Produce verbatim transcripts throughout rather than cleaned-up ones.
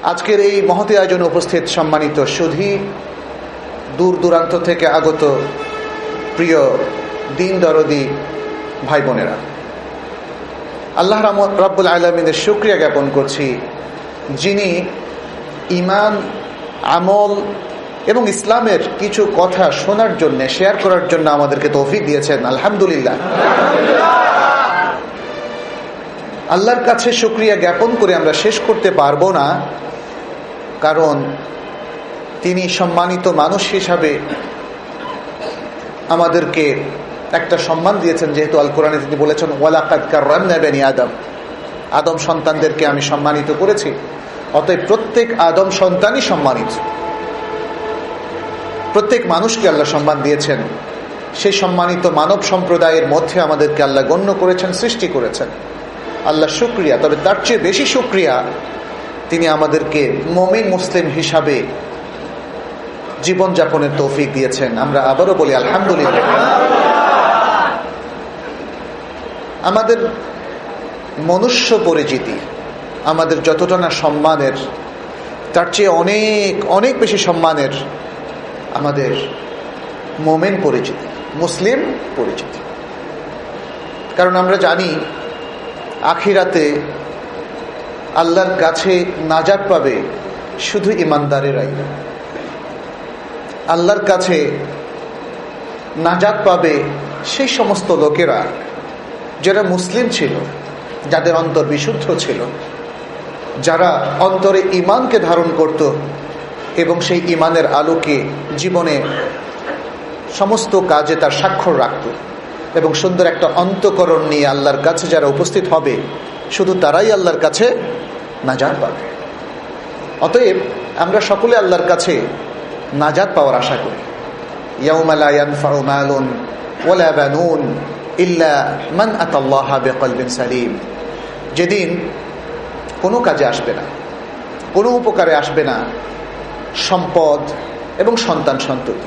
আজকের এই মহতী আয়োজনে উপস্থিত সম্মানিত সুধী, দূর দূরান্ত থেকে আগত প্রিয় দিন দরদি ভাই বোনেরা, আল্লাহ রাব্বুল আলামিনের শুকরিয়া জ্ঞাপন করছি, যিনি ঈমান, আমল এবং ইসলামের কিছু কথা শোনার জন্য, শেয়ার করার জন্য আমাদেরকে তৌফিক দিয়েছেন। আলহামদুলিল্লাহ। আল্লাহর কাছে শুকরিয়া জ্ঞাপন করে আমরা শেষ করতে পারবো না, কারণ তিনি সম্মানিত মানুষ হিসাবে আমাদেরকে একটা সম্মান দিয়েছেন। যেহেতু আল কোরআনে তিনি বলেছেন, ওয়ালাকাদ কাররামনা বানি আদম, আদম সন্তানদেরকে আমি সম্মানিত করেছি। অতএব প্রত্যেক আদম সন্তানই সম্মানিত, প্রত্যেক মানুষকে আল্লাহ সম্মান দিয়েছেন। সেই সম্মানিত মানব সম্প্রদায়ের মধ্যে আমাদেরকে আল্লাহ গণ্য করেছেন, সৃষ্টি করেছেন। আল্লাহ শুকরিয়া। তবে তার চেয়ে বেশি শুকরিয়া, তিনি আমাদেরকে মুমিন মুসলিম হিসাবে জীবনযাপনের তৌফিক দিয়েছেন। আমরা আবারও বলি আলহামদুলিল্লাহ। আমাদের মনুষ্য পরিচিতি আমাদের যতটা না সম্মানের, তার চেয়ে অনেক অনেক বেশি সম্মানের আমাদের মুমিন পরিচিতি, মুসলিম পরিচিতি। কারণ আমরা জানি আখিরাতে আল্লাহর কাছে নাজাত পাবে শুধু ইমানদারেরাই। আল্লাহর কাছে নাজাত পাবে সেই সমস্ত লোকেরা যারা মুসলিম ছিল, যাদের অন্তর বিশুদ্ধ ছিল, যারা অন্তরে ঈমানকে ধারণ করত এবং সেই ঈমানের আলোকে জীবনে সমস্ত কাজে তার স্বাক্ষর রাখত, এবং সুন্দর একটা অন্তঃকরণ নিয়ে আল্লাহর কাছে যারা উপস্থিত হবে, শুধু তারাই আল্লাহর কাছে নাজাত পাবে। অতএব আমরা সকলে আল্লাহর কাছে নাজাত পাওয়ার আশা করি। ইয়াউমা লা ইয়ানফাউ মালুন ওয়ালা বানুন ইল্লা মান আতাল্লাহা বিকলবিন সালিম, যেদিন কোনো কাজে আসবে না, কোনো উপকারে আসবে না সম্পদ এবং সন্তান সন্ততি,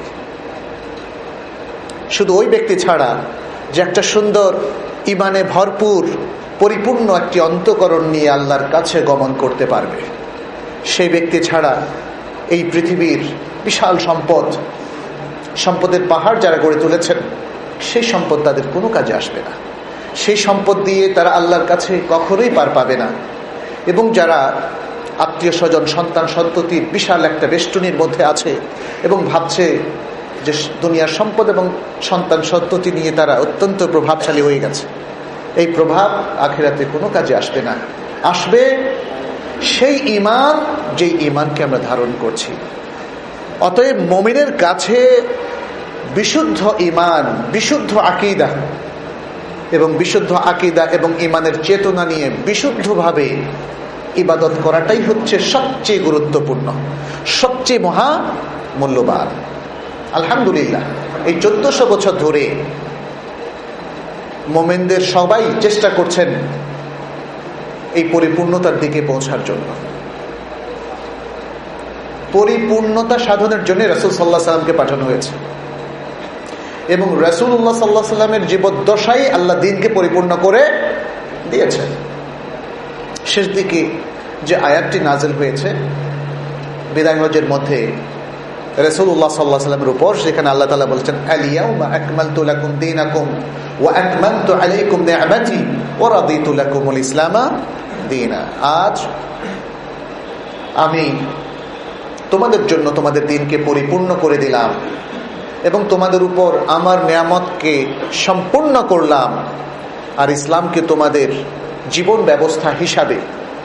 শুধু ওই ব্যক্তি ছাড়া যে একটা সুন্দর ঈমানে ভরপুর পরিপূর্ণ একটি অন্তঃকরণ নিয়ে আল্লাহর কাছে গমন করতে পারবে। সেই ব্যক্তি ছাড়া এই পৃথিবীর বিশাল সম্পদ, সম্পদের পাহাড় যারা গড়ে তুলেছেন, সেই সম্পদ তাদের কোনো কাজে আসবে না। সেই সম্পদ দিয়ে তারা আল্লাহর কাছে কখনোই পার পাবে না। এবং যারা আত্মীয় স্বজন, সন্তান সন্ততির বিশাল একটা বেষ্টনীর মধ্যে আছে এবং ভাবছে যে দুনিয়ার সম্পদ এবং সন্তান সন্ততি নিয়ে তারা অত্যন্ত প্রভাবশালী হয়ে গেছে, এই প্রভাব আখিরাতে কোনো কাজে আসবে না। আসবে সেই ঈমান, যেই ঈমানকে আমরা ধারণ করছি। অতএব মুমিনের কাছে বিশুদ্ধ ঈমান, বিশুদ্ধ আকীদা এবং বিশুদ্ধ আকীদা এবং ঈমানের চেতনা নিয়ে বিশুদ্ধভাবে ইবাদত করাটাই হচ্ছে সবচেয়ে গুরুত্বপূর্ণ, সবচেয়ে মহা মূল্যবান। আলহামদুলিল্লাহ, এই চোদ্দশো বছর ধরে মুমিনদের সবাই চেষ্টা করছেন এই পরিপূর্ণতার দিকে পৌঁছার জন্য। পরিপূর্ণতা সাধনের জন্য রাসূল সাল্লাল্লাহু আলাইহি সাল্লামকে পাঠানো হয়েছে, এবং রাসূলুল্লাহ সাল্লাল্লাহু আলাইহি সাল্লামের জীবদ্দশায় আল্লাহ দ্বীনকে পরিপূর্ণ করে দিয়েছেন। শেষ দিকে যে আয়াতটি নাযিল হয়েছে বিদায় হজের মধ্যে রাসূলুল্লাহ সাল্লাল্লাহু আলাইহি সাল্লামের উপর, সেখানে আল্লাহ তাআলা বলেছেন, আল-ইয়াউমা আকমালতু লাকুম দীনাকুম ওয়া আতমামতু আলাইকুম নি'মাতি ওয়া রাদিতু লাকুমুল ইসলামা দীনা। আজ আমি তোমাদের জন্য তোমাদের দ্বীনকে পরিপূর্ণ করে দিলাম এবং তোমাদের উপর আমার নিয়ামতকে সম্পূর্ণ করলাম, আর ইসলামকে তোমাদের জীবন ব্যবস্থা হিসাবে,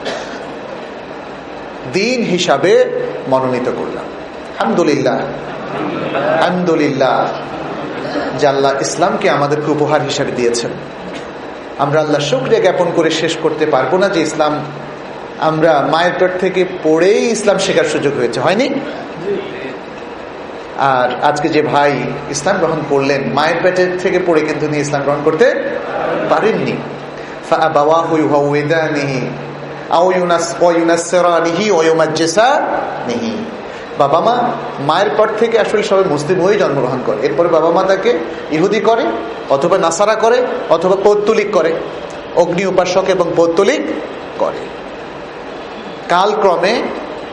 দ্বীন হিসাবে মনোনীত করলাম। আলহামদুলিল্লাহ, আলহামদুলিল্লাহ যে আল্লাহ ইসলামকে আমাদেরকে উপহার হিসাবে দিয়েছেন। আমরা আল্লাহ শুকরিয়া জ্ঞাপন করে শেষ করতে পারবো না যে ইসলাম আমরা মায়ের পেট থেকে পড়েই ইসলাম শেখার সুযোগ হয়েছে, হয়নি? আর আজকে যে ভাই ইসলাম গ্রহণ করলেন, মায়ের পেটের থেকে পড়ে কিন্তু তিনি ইসলাম গ্রহণ করতে পারেননি। فأبواه يهودانه أو ينصرانه ويمجسانه। বাবা মা মায়ের পর থেকে আসলে সবাই মুসলিম হয়ে জন্মগ্রহণ করে, এরপরে বাবা মা তাকে ইহুদি করে অথবা নাসারা করে অথবা পৌত্তলিক করে, অগ্নি উপাসক এবং পৌত্তলিক করে। কালক্রমে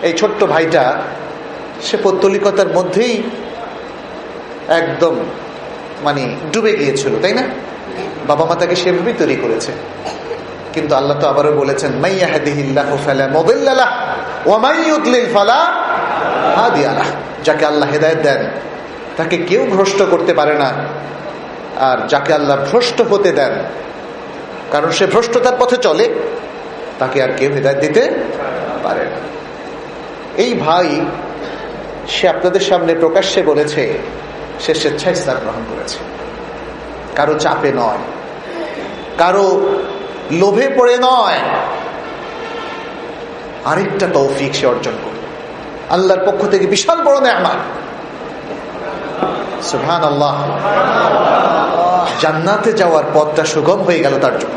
এই ছোট্ট ভাইটা সে পৌত্তলিকতার মধ্যেই একদম মানে ডুবে গিয়েছিল, তাই না? বাবা মা তাকে সেভাবেই তৈরি করেছে। কিন্তু আল্লাহ তো আবারও বলেছেন, মান ইয়াহদিহিল্লাহু ফালা মুদিল্লা লাহু ওয়া মান ইউদ্লিল ফালা হাদিয়া লাহু। যাকে আল্লাহ হেদায়েত দেন তাকে কেউ ভ্রষ্ট করতে পারে না, আর যাকে আল্লাহ ভ্রষ্ট হতে দেন, কারণ সে ভ্রষ্টতার পথে চলে, তাকে আর কেউ হেদায়েত দিতে পারে না। এই ভাই সে আপনাদের সামনে প্রকাশ্যে বলেছে সে স্বেচ্ছায় ইসলাম গ্রহণ করেছে, কারো চাপে নয়, কারো লোভে পড়ে নয়। আরেকটা তৌফিক সে অর্জন করল, আল্লাহর পক্ষ থেকে বিশাল বড় নেয়ামত। সুবহানাল্লাহ, জান্নাতে যাওয়ার পথটা সুগম হয়ে গেল তার জন্য।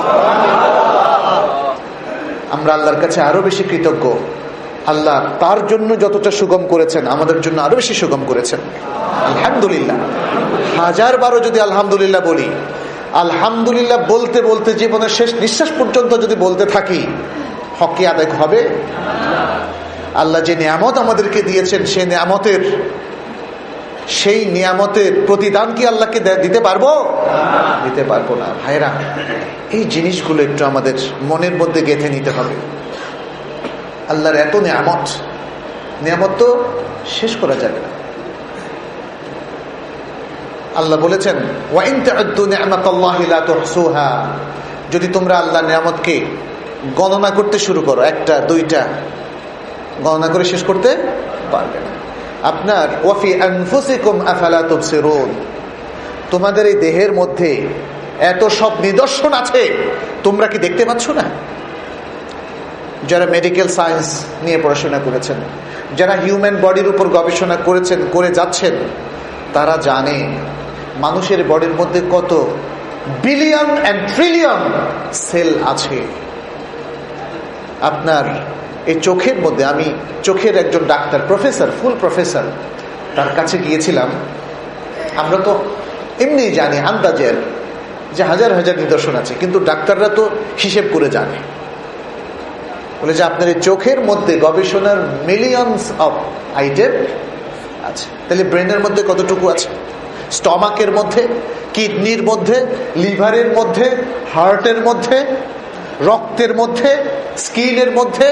আমরা আল্লাহর কাছে আরো বেশি কৃতজ্ঞ। আল্লাহ তার জন্য যতটা সুগম করেছেন আমাদের জন্য আরো বেশি সুগম করেছেন, আলহামদুলিল্লাহ। হাজার বারো যদি আলহামদুলিল্লাহ বলি, আলহামদুলিল্লাহ বলতে বলতে জীবনের শেষ নিঃশ্বাস পর্যন্ত যদি বলতে থাকি, হক আদায় হবে? আল্লাহ যে নিয়ামত আমাদেরকে দিয়েছেন সে নিয়ামতের সেই নিয়ামতের প্রতিদান কি আল্লাহকে দিতে পারবো? দিতে পারবো না। ভাইরা, এই জিনিসগুলো একটু আমাদের মনের মধ্যে গেঁথে নিতে হবে। আল্লাহর এত নিয়ামত, নিয়ামত তো শেষ করা যাবে না। আল্লাহ বলেছেন, ওয়া ইন তা'উদ্দু নি'মাতাল্লাহি লা তুহসুহা। যদি তোমরা আল্লাহর নিয়ামতকে গণনা করতে শুরু করো, একটা দুইটা গণনা করে শেষ করতে পারবে না। আপনার ওয়াফি আনফুসিকুম আফালা তুবসিরুন, তোমাদের এই দেহের মধ্যে এত সব নিদর্শন আছে, তোমরা কি দেখতে পাচ্ছ না? যারা মেডিকেল সায়েন্স নিয়ে পড়াশোনা করেছেন, যারা হিউম্যান বডির উপর গবেষণা করেছেন, করে যাচ্ছেন, তারা জানে মানুষের বডির মধ্যে কত বিলিয়ন অ্যান্ড ট্রিলিয়ন সেল আছে। আপনার এই চোখের মধ্যে, আমি চোখের একজন ডাক্তার, প্রফেসর, ফুল প্রফেসর, তার কাছে গিয়েছিলাম। আমরা তো এমনি জানি আন্দাজের যে হাজার হাজার নিদর্শন আছে, কিন্তু ডাক্তাররা তো হিসেব করে জানে। বলে যে আপনার এই চোখের মধ্যে গবেষণার মিলিয়নস অফ আইটেম আছে। তাহলে ব্রেনের মধ্যে কতটুকু আছে? স্টমাকের মধ্যে, কিডনির মধ্যে, লিভারের মধ্যে, হার্টের মধ্যে, রক্তের মধ্যে, স্কিনের মধ্যে,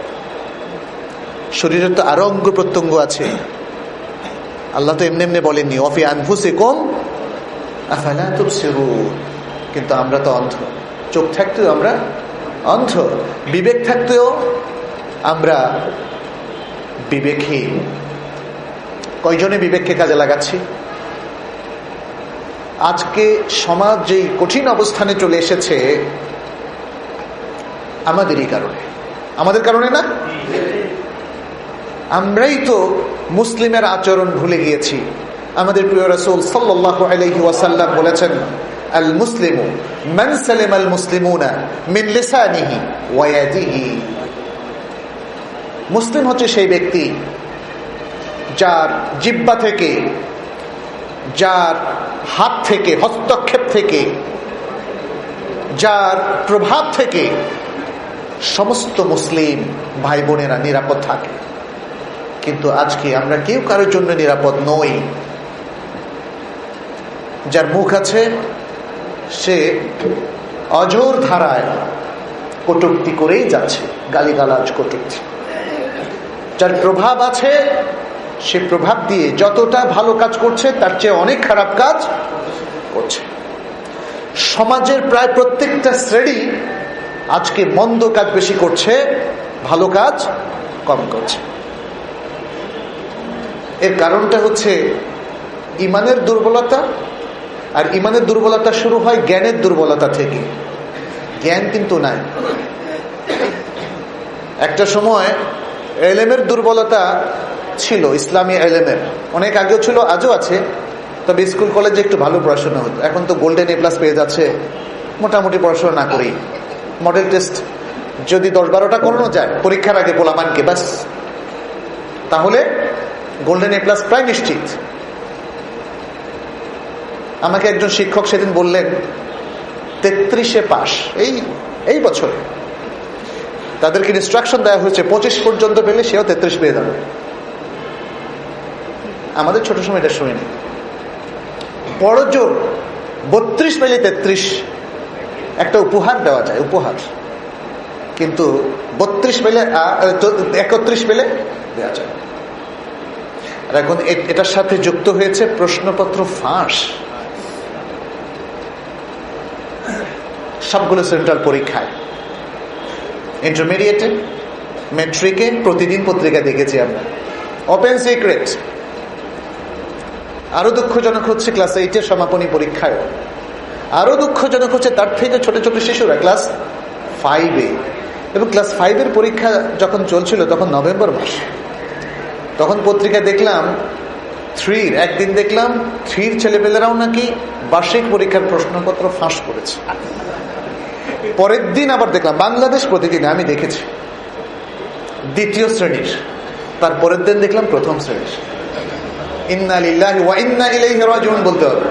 শরীরের তো আরো অঙ্গ প্রত্যঙ্গ আছে। আল্লাহ তো এমনি এমনি বলেননি ওয়াফি আনফুসিকুম আফালা তুবসিরুন। কিন্তু আমরা তো অন্ধ, চোখ থাকতেও আমরা অন্ধ, বিবেক থাকতেও আমরা বিবেকহীন। কয়জনে বিবেককে কাজে লাগাচ্ছি? আজকে সমাজ যেই কঠিন অবস্থানে চলে এসেছে আমাদেরই কারণে, আমাদের কারণে না? আমরাই তো মুসলিমের আচরণ ভুলে গিয়েছি। আমাদের প্রিয় রাসূল সাল্লাল্লাহু আলাইহি ওয়াসাল্লাম বলেছেন, আল মুসলিমু মান সালামা আল মুসলিমুনা মিন লিসানিহি ওয়া ইয়াদিহি। মুসলিম হচ্ছে সেই ব্যক্তি যার জিহ্বা থেকে, যার হাত থেকে, হস্তক্ষেপ থেকে, যার প্রভাব থেকে সমস্ত মুসলিম ভাই বোনেরা নিরাপদ থাকে। কিন্তু আজকে আমরা কেউ কারোর জন্য নিরাপদ নই। যার মুখ আছে সে অঝোর ধারায় কটূক্তি করেই যাচ্ছে, গালিগালাজ, কটূক্তি। যার প্রভাব আছে সে প্রভাব দিয়ে যতটা ভালো কাজ করছে তার চেয়ে অনেক খারাপ কাজ করছে। সমাজের প্রায় প্রত্যেকটা শ্রেণী আজকে মন্দ কাজ বেশি করছে, ভালো কাজ কম করছে। এর কারণটা হচ্ছে ইমানের দুর্বলতা। আর ইমানের দুর্বলতা শুরু হয় জ্ঞানের দুর্বলতা থেকে। জ্ঞান কিন্তু নাই। একটা সময় এলেমের দুর্বলতা ছিল, ইসলামী এলেমের, অনেক আগেও ছিল, আজও আছে। তবে স্কুল কলেজে একটু ভালো পড়াশোনা হতো। এখন তো গোল্ডেন এ প্লাস পেয়ে যাচ্ছে মোটামুটি পড়াশোনা না করেই। মডেল টেস্ট যদি দশ বারোটা করানো যায় পরীক্ষার আগে পোলামানকে, ব্যাস, তাহলে গোল্ডেন এ প্লাস প্রায় নিশ্চিত। আমাকে একজন শিক্ষক সেদিন বললেন তেত্রিশে পাস এই এই বছরে। তাদেরকে ইনস্ট্রাকশন দেওয়া হয়েছে পঁচিশ পর্যন্ত পেলে সেও তেত্রিশ পেয়ে যাবে। আমাদের ছোট সময় এটা শুনিনি। বড় জোর বত্রিশ পেলে তেত্রিশ একটা উপহার দেওয়া যায়, উপহার। কিন্তু বত্রিশ পেলে একত্রিশ পেলে দেওয়া যায়। আর এখন এটার সাথে যুক্ত হয়েছে প্রশ্নপত্র ফাঁস। সবগুলো সেন্ট্রাল পরীক্ষায়, ইন্টারমিডিয়েটে, মেট্রিকে প্রতিদিন পত্রিকা দেখেছি আমরা, ওপেন সিক্রেট। আরো দুঃখজনক হচ্ছে ক্লাস এইটের সমাপনী পরীক্ষায়, আরো দুঃখজনক হচ্ছে তার থেকে ছোট ছোট শিশুরা ক্লাস ফাইভে। এবং ক্লাস ফাইভের পরীক্ষা যখন চলছিল তখন নভেম্বর মাস, তখন পত্রিকা দেখলাম থ্রির, একদিন দেখলাম থ্রির ছেলেপেলেরাও নাকি বার্ষিক পরীক্ষার প্রশ্নপত্র ফাঁস করেছে। পরের দিন আবার দেখলাম বাংলাদেশ প্রতিদিনে, আমি দেখেছি দ্বিতীয় শ্রেণীর, তার পরের দিন দেখলাম প্রথম শ্রেণীর। ইন্না লিল্লাহি ওয়া ইন্না ইলাইহি রাজিউন বলতে হবে।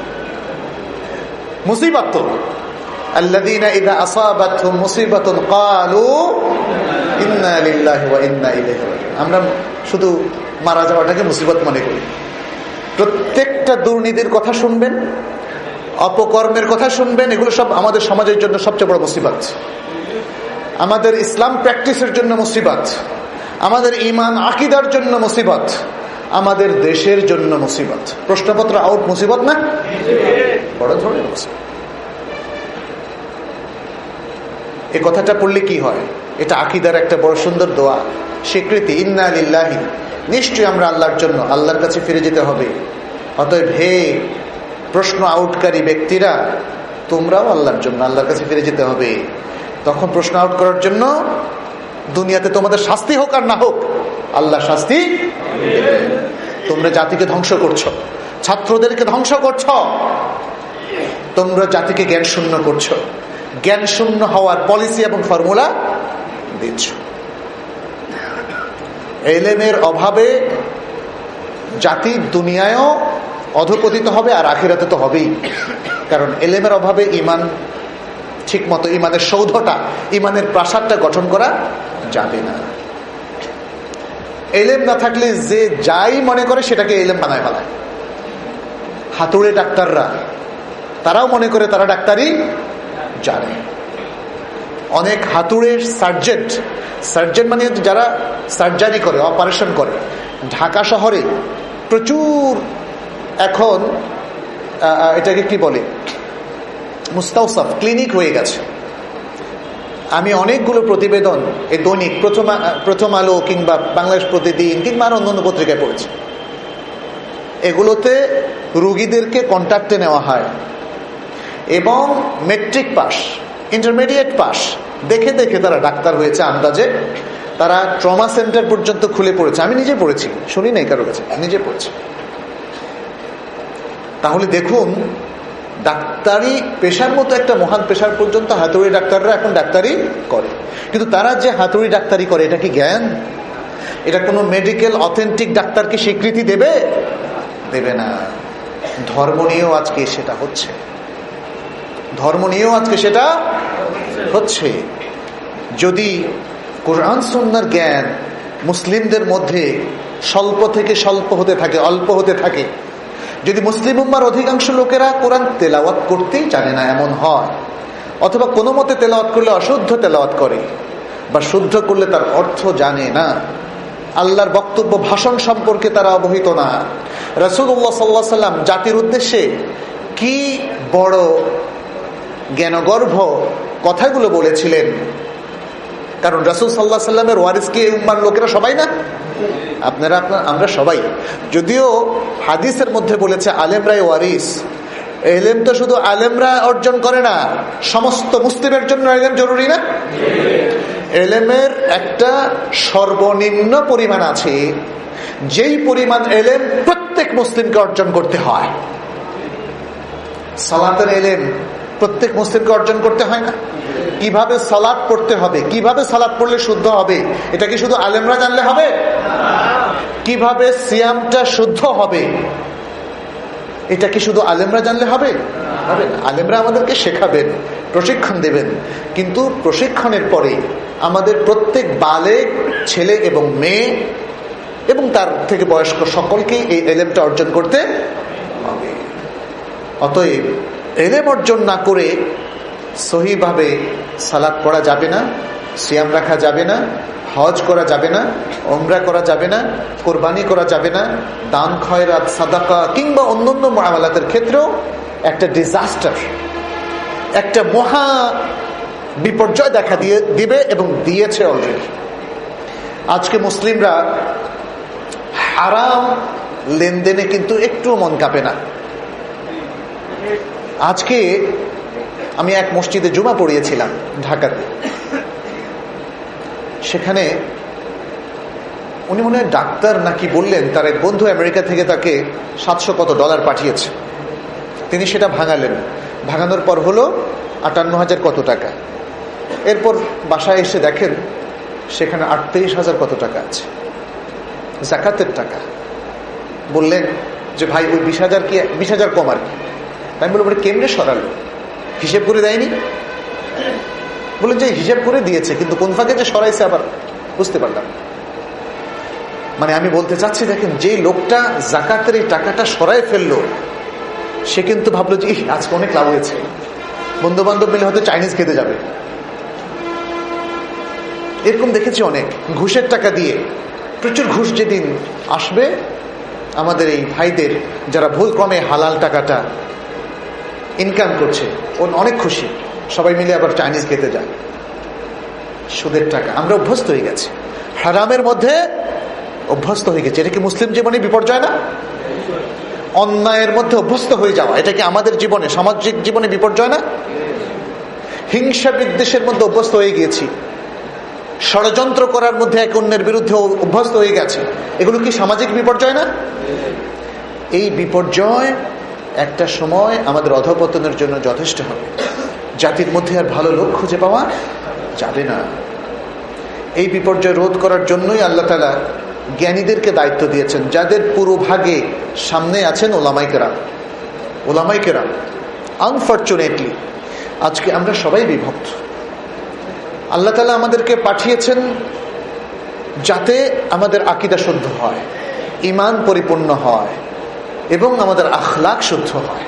মুসিবত তো আল্লাযীনা ইযা আসাবাতহুম মুসিবাতুন ক্বালু ইন্না লিল্লাহি ওয়া ইন্না ইলাইহি রাজিউন। আমরা শুধু মারা যাওয়াটাকে মুসিবত মনে করি। প্রত্যেকটা দুর্নীতির কথা শুনবেন, অপকর্মের কথা শুনবেন, এগুলো সব আমাদের সমাজের জন্য সবচেয়ে বড় মুসিবত। আমাদের ইসলাম প্র্যাকটিসের জন্য মুসিবত, আমাদের ঈমান আকীদার জন্য মুসিবত, আমাদের দেশের জন্য মুসিবত। প্রশ্নপত্র আউট মুসিবত না? বড় ধরনের মুসিবত। এই কথাটা পড়লে কি হয়? এটা আকীদার একটা বড় সুন্দর দোয়া, স্বীকৃতি। ইন্না লিল্লাহি, নিশ্চয়ই আমরা আল্লাহর জন্য, আল্লাহর কাছে ফিরে যেতে হবে। অতএব হে প্রশ্ন আউটকারী ব্যক্তিরা, তোমরাও আল্লাহর জন্য, আল্লাহর কাছে ফিরে যেতে হবে। তখন প্রশ্ন আউট করার জন্য দুনিয়াতে তোমাদের শাস্তি হোক আর না হোক, আল্লাহ শাস্তি। তোমরা জাতিকে ধ্বংস করছো, ছাত্রদেরকে ধ্বংস করছো, তোমরা জাতিকে জ্ঞান শূন্য করছো, জ্ঞান শূন্য হওয়ার পলিসি এবং ফর্মুলা দিচ্ছ। ইলমের অভাবে জাতি দুনিয়ায়ও অধঃপতিত হবে, আর আখিরাতে তো হবেই। কারণ ইলমের অভাবে ঈমান ঠিক মতো, ঈমানের সৌধটা, ঈমানের প্রাসাদটা গঠন করা যাবে না। ইলম না থাকলে যে যাই মনে করে সেটাকে ইলম বানায় ফেলায়। হাতুড়ে ডাক্তাররা, তারাও মনে করে তারা ডাক্তারি জানে। অনেক হাতুড়ের সার্জেন্ট, সার্জেন্ট মানে যারা সার্জারি করে, অপারেশন করে, ঢাকা শহরে প্রচুর এখন এটাকে কি বলে, মুস্তাওসাফ ক্লিনিক হয়ে গেছে। আমি অনেকগুলো প্রতিবেদন এই দৈনিক প্রথম প্রথম আলো কিংবা বাংলাদেশ প্রতিদিন কিংবা আর অন্যান্য পত্রিকায় পড়েছি। এগুলোতে রোগীদেরকে কন্ট্যাক্টে নেওয়া হয় এবং মেট্রিক পাস, ইন্টারমিডিয়েট পাস দেখে দেখে তারা ডাক্তার হয়েছে। আন্দাজে তারা ট্রমা সেন্টার পর্যন্ত খুলে পড়েছে। আমি নিজে পড়েছি, শুনি নাই কারো কাছে, নিজে পড়েছি। তাহলে দেখুন, ডাক্তারি পেশার মতো একটা মহান পেশার পর্যন্ত হাতুড়ি ডাক্তাররা এখন ডাক্তারি করে। কিন্তু তারা যে হাতুড়ি ডাক্তারি করে, এটা কি জ্ঞান? এটা কোনো মেডিকেল অথেন্টিক ডাক্তারকে স্বীকৃতি দেবে? দেবে না। ধর্ম নিয়েও আজকে সেটা হচ্ছে, ধর্ম নিয়েও আজকে সেটা হচ্ছে। যদি কোরআন সুন্নাহর জ্ঞান মুসলিমদের মধ্যে স্বল্প থেকে স্বল্প হতে থাকে, অল্প হতে থাকে, যদি মুসলিম উম্মার অধিকাংশ লোকেরা কোরআন তেলাওয়াত করতেই জানে না এমন হয়, অথবা কোনো মতে তেলাওয়াত করলে অশুদ্ধ তেলাওয়াত করে, বা শুদ্ধ করলে তার অর্থ জানে না, আল্লাহর বক্তব্য ভাষণ সম্পর্কে তারা অবহিত না, রাসূলুল্লাহ সাল্লাল্লাহু আলাইহি ওয়াসাল্লাম জাতির উদ্দেশ্যে কি বড় জ্ঞানগর্ভ কথাগুলো বলেছিলেন। কারণ রাসূল সাল্লাল্লাহু আলাইহি ওয়াসাল্লামের ওয়ারিস কি উম্মার লোকেরা সবাই না? আপনারা আপনার আমরা সবাই। যদিও হাদিসের মধ্যে বলেছে আলেমরাই ওয়ারিস, ইলম তো শুধু আলেমরা অর্জন করে না, সমস্ত মুসলিমের জন্য ইলম জরুরি না? ইলমের একটা সর্বনিম্ন পরিমাণ আছে, যেই পরিমাণ ইলম প্রত্যেক মুসলিমকে অর্জন করতে হয়। সালাতের ইলম প্রত্যেক মুসলিমকে অর্জন করতে হয় না? কিভাবে সালাত পড়তে হবে, কিভাবে সালাত পড়লে শুদ্ধ হবে, এটা কি শুধু আলেমরা জানলে হবে? কিভাবে সিয়ামটা শুদ্ধ হবে, এটা কি শুধু আলেমরা জানলে হবে? হবে না। আলেমরা আমাদেরকে শেখাবেন, প্রশিক্ষণ দেবেন, কিন্তু প্রশিক্ষণের পরে আমাদের প্রত্যেক বালেগ ছেলে এবং মেয়ে এবং তার থেকে বয়স্ক সকলকে এই এলেমটা অর্জন করতে হবে। অতএব এলেম অর্জন না করে সহিভাবে সালাত পড়া যাবে না, সিয়াম রাখা যাবে না, হজ করা যাবে না, উমরা করা যাবে না, কোরবানি করা যাবে না, দান খয়রাত সাদাকা কিংবা অন্যান্য মুআমালাতের ক্ষেত্রেও একটা ডিজাস্টার, একটা মহা বিপর্যয় দেখা দিয়ে দিবে এবং দিয়েছে অলরেডি। আজকে মুসলিমরা হারাম লেনদেনে কিন্তু একটু মন কাঁপে না। আজকে আমি এক মসজিদে জুমা পড়িয়েছিলাম ঢাকাতে। সেখানে উনি মনে হয় ডাক্তার নাকি বললেন তার এক বন্ধু আমেরিকা থেকে তাকে সাতশো কত ডলার পাঠিয়েছে। তিনি সেটা ভাঙালেন, ভাঙানোর পর হলো আটান্ন হাজার কত টাকা। এরপর বাসায় এসে দেখেন সেখানে আটত্রিশ হাজার কত টাকা আছে, জাকাতের টাকা। বললেন যে ভাই ওই বিশ হাজার কি বিশ হাজার কম আর কি। আমি বলবো কেমনে সরালো, হিসেব করে দেয়নি? বললেন যে হিসেব করে দিয়েছে, কিন্তু কোন ফাঁকে যে সরাইছে আবার বুঝতে পারলাম। মানে আমি বলতে চাচ্ছি, দেখেন যে লোকটা জাকাতের এই টাকাটা সরাই ফেললো, সে কিন্তু ভাবলো যে আজকে অনেক লাভ হয়েছে, বন্ধু বান্ধব মিলে হয়তো চাইনিজ খেতে যাবে। এরকম দেখেছি অনেক। ঘুষের টাকা দিয়ে, প্রচুর ঘুষ যেদিন আসবে আমাদের এই ভাইদের যারা ভুল ক্রমে হালাল টাকাটা ইনকাম করছে, অনেক খুশি, সবাই মিলে আবার চাইনিজ খেতে যায়। সুদের টাকা আমরা অভ্যস্ত হয়ে গেছি, হারামের মধ্যে অভ্যস্ত হয়ে গেছে। এটা কি মুসলিম জীবনে বিপর্যয় না? অন্যায়ের মধ্যে অভ্যস্ত হয়ে যাওয়া, এটা কি আমাদের জীবনে, সামাজিক জীবনে বিপর্যয় না? হিংসা বিদ্বেষের মধ্যে অভ্যস্ত হয়ে গিয়েছি, ষড়যন্ত্র করার মধ্যে এক অন্যের বিরুদ্ধে অভ্যস্ত হয়ে গেছে। এগুলো কি সামাজিক বিপর্যয় না? এই বিপর্যয় একটা সময় আমাদের অধঃপতনের জন্য যথেষ্ট হবে। জাতির মধ্যে আর ভালো লোক খুঁজে পাওয়া যাবে না। এই বিপর্যয় রোধ করার জন্যই আল্লাহ তাআলা জ্ঞানীদেরকে দায়িত্ব দিয়েছেন, যাদের পুরো ভাগে সামনে আছেন ওলামায়ে কেরাম। ওলামায়ে কেরাম আনফরচুনেটলি আজকে আমরা সবাই বিভক্ত। আল্লাহ তাআলা আমাদেরকে পাঠিয়েছেন যাতে আমাদের আকীদা শুদ্ধ হয়, ঈমান পরিপূর্ণ হয় এবং আমাদের আখলাক শুদ্ধ হয়।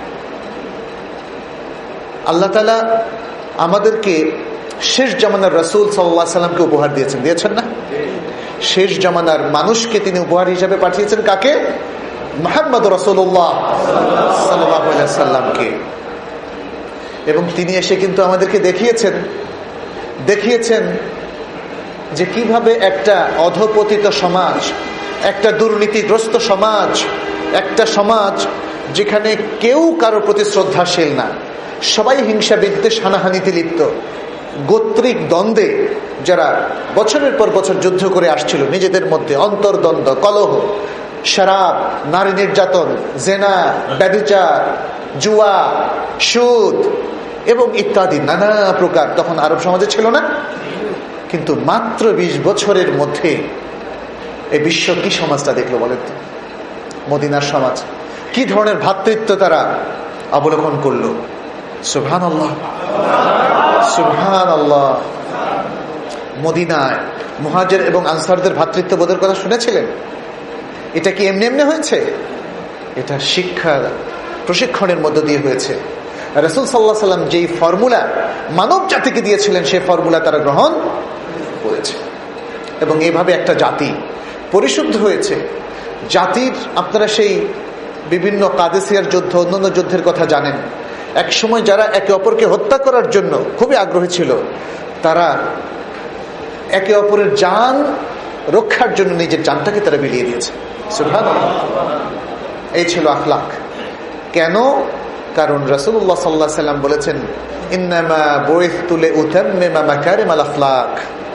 আল্লাহ তাআলা আমাদেরকে শেষ জামানার রাসূল সাল্লাল্লাহু আলাইহি সাল্লামকে উপহার দিয়েছেন, দিয়েছেন না? শেষ জামানার মানুষকে তিনি উপহার হিসেবে পাঠিয়েছেন কাকে? মুহাম্মদ রাসূলুল্লাহ সাল্লাল্লাহু আলাইহি সাল্লামকে। এবং তিনি এসে কিন্তু আমাদেরকে দেখিয়েছেন দেখিয়েছেন যে কিভাবে একটা অধঃপতিত সমাজ, একটা দুর্নীতিগ্রস্ত সমাজ, একটা সমাজ যেখানে কেউ কারো প্রতি শ্রদ্ধাশীল না, সবাই হিংসা বিদ্বেষ হানাহানিতে লিপ্ত, গোত্রিক দ্বন্দ্বে যারা বছরের পর বছর যুদ্ধ করে আসছিল নিজেদের মধ্যে, অন্তর্দ্বন্দ্ব, কলহ, শরাব, নারী নির্যাতন, জেনা, ব্যভিচার, জুয়া, সুদ এবং ইত্যাদি নানা প্রকার তখন আরব সমাজে ছিল না? কিন্তু মাত্র বিশ বছরের মধ্যে এই বিশ্ব কি সমাজটা দেখলো বলেন তো? মদিনার সমাজ কি ধরনের ভ্রাতৃত্ব তারা অবলোকন করলো। সুবহানাল্লাহ, সুবহানাল্লাহ। মদিনায় মুহাজির এবং আনসারদের ভ্রাতৃত্ববোধের কথা শুনেছিলেন? এটা কি এমনি এমনি হয়েছে? এটা শিক্ষা প্রশিক্ষণের মধ্য দিয়ে হয়েছে। রাসূল সাল্লাল্লাহু আলাইহি সাল্লাম যেই ফর্মুলা মানব জাতিকে দিয়েছিলেন সেই ফর্মুলা তারা গ্রহণ করেছে এবং এইভাবে একটা জাতি পরিশুদ্ধ হয়েছে। জাতির আপনারা সেই বিভিন্ন কাদেসিয়ার যুদ্ধ, অন্যান্য যুদ্ধের কথা জানেন। এক সময় যারা একে অপরকে হত্যা করার জন্য খুবই আগ্রহী ছিল, তারা একে অপরের জান রক্ষার জন্য নিজের জানটাকে তারা বিলিয়ে দিয়েছে। সুবহানাল্লাহ। এই ছিল আখলাক। কেন? কারণ রাসূলুল্লাহ সাল্লাল্লাহু আলাইহি সাল্লাম বলেছেন, ইন্নামা বুইসতু লিউতাম্মিমা মাকারিমাল আখলাক।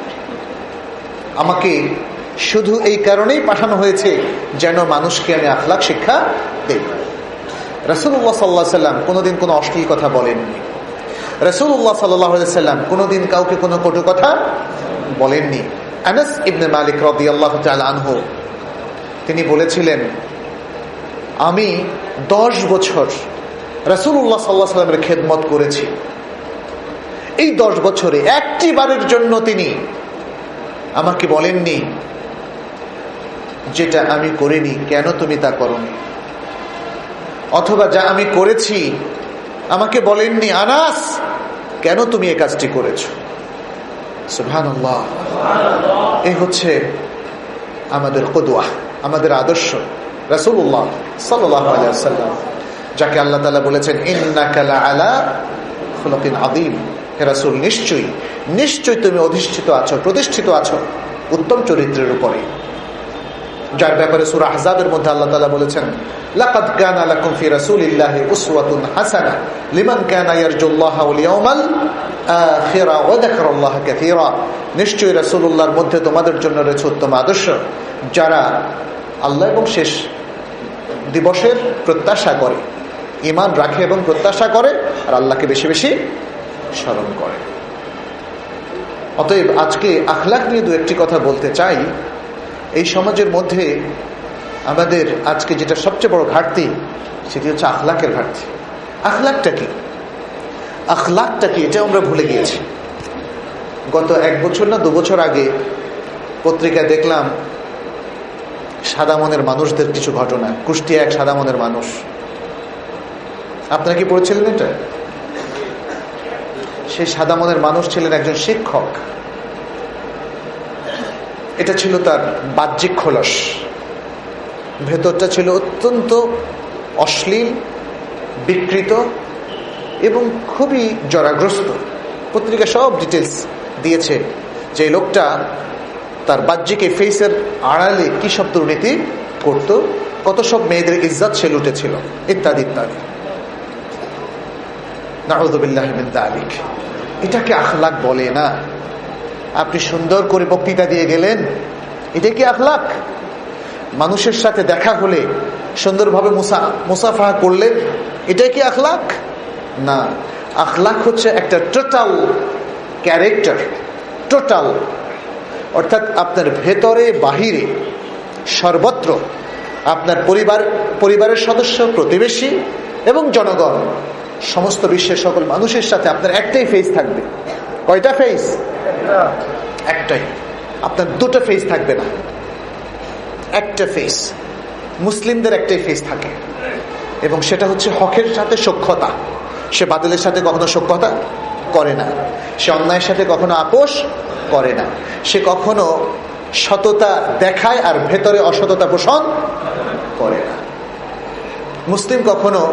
আমাকে শুধু এই কারণেই পাঠানো হয়েছে যেন মানুষকে আমি আখলাক শিক্ষা দেই। রাসূলুল্লাহ সাল্লাল্লাহু আলাইহি সাল্লাম কোনোদিন কোনো অশ্লীল কথা বলেননি। রাসূলুল্লাহ সাল্লাল্লাহু আলাইহি সাল্লাম কোনোদিন কাউকে কোনো কটু কথা বলেননি। আনাস ইবনে মালিক রাদিয়াল্লাহু তাআলা আনহু তিনি বলেছিলেন, আমি দশ বছর রাসূলুল্লাহ সাল্লাল্লাহু আলাইহি সাল্লামের খেদমত করেছি। এই দশ বছরে একটি বারের জন্য তিনি আমাকে বলেননি যেটা আমি করিনি কেন তুমি তা করোনি, অথবা যা আমি করেছি আমাকে বলেননি আনাস কেন তুমি এই কাজটি করেছো। সুবহানাল্লাহ। এই হচ্ছে আমাদের কুদওয়া, আমাদের আদর্শ রাসূলুল্লাহ সাল্লাল্লাহু আলাইহি ওয়াসাল্লাম, যাকে আল্লাহ তাআলা বলেছেন ইন্নাকা লাআলা খুলুকিন আযীম। হে রাসূল, নিশ্চয়ই নিশ্চয়ই তুমি অধিষ্ঠিত আছো, প্রতিষ্ঠিত আছো উত্তম চরিত্রের উপরে, যার ব্যাপারে সূরা আহজাবের মধ্যে আল্লাহ তাআলা বলেছেন লাকাদ কানা লাকুম ফি রাসূলিল্লাহি উসওয়াতুন হাসানাহ লিমান কানা ইয়ারজুল্লাহা ওয়াল ইয়াউমাল আখিরা ওয়া যাকারাল্লাহা কাসীরা। নিশ্চয়ই রাসূলুল্লাহর মধ্যে তোমাদের জন্য রয়েছে উত্তম আদর্শ যারা আল্লাহ এবং শেষ দিবসের প্রত্যাশা করে, ঈমান রাখে এবং প্রত্যাশা করে, আর আল্লাহকে বেশি বেশি স্মরণ করে। অতএব আজকে আখলাক নিয়ে দু একটি কথা বলতে চাই। এই সমাজের মধ্যে আমাদের আজকে যেটা সবচেয়ে বড় ঘাটতি সেটি হচ্ছে আখলাকের ঘাটতি। আখলাকটা কি আখলাকটা কি এটা আমরা ভুলে গিয়েছি। গত এক বছর না দু বছর আগে পত্রিকায় দেখলাম সাদা মনের মানুষদের কিছু ঘটনা। কুষ্টিয়া এক সাদা মনের মানুষ, আপনারা কি পড়েছিলেন এটা? সেই সাদা মনের মানুষ ছিলেন একজন শিক্ষক। এটা ছিল তার বাহ্যিক খোলস, ভেতরটা ছিল অত্যন্ত অশ্লীল, বিকৃত এবং খুবই জরাগ্রস্ত। পত্রিকা সব ডিটেলস দিয়েছে যে লোকটা তার বাহ্যিক এই ফেসের আড়ালে কি সব দুর্নীতি করত, কত সব মেয়েদের ইজ্জত সে লুটেছিল, ইত্যাদি ইত্যাদি। নাউযুবিল্লাহি মিন যালিক। এটাকে আখলাক বলে না। আপনি সুন্দর করে বক্তৃতা দিয়ে গেলেন, এটা কি আখলাক? মানুষের সাথে দেখা হলে সুন্দরভাবে মুসা মুসাফাহা করলেন, এটাই কি আখলাক? না, আখলাক হচ্ছে একটা টোটাল ক্যারেক্টার, টোটাল, অর্থাৎ আপনার ভেতরে বাহিরে সর্বত্র আপনার পরিবার, পরিবারের সদস্য, প্রতিবেশী এবং জনগণ, সমস্ত বিশ্বের সকল মানুষের সাথে আপনার একটাই ফেস থাকবে। কয়টা ফেস? একটাই। আপনার দুটো ফেস থাকবে না, একটা ফেস। মুসলিমদের একটাই ফেস থাকে এবং সেটা হচ্ছে হকের সাথে সখ্যতা। সে বাতিলের সাথে কখনো সখ্যতা করে না, সে অন্যায়ের সাথে কখনো আপোষ করে না, সে কখনো সততা দেখায় আর ভেতরে অসততা পোষণ করে না। মুসলিম কখনো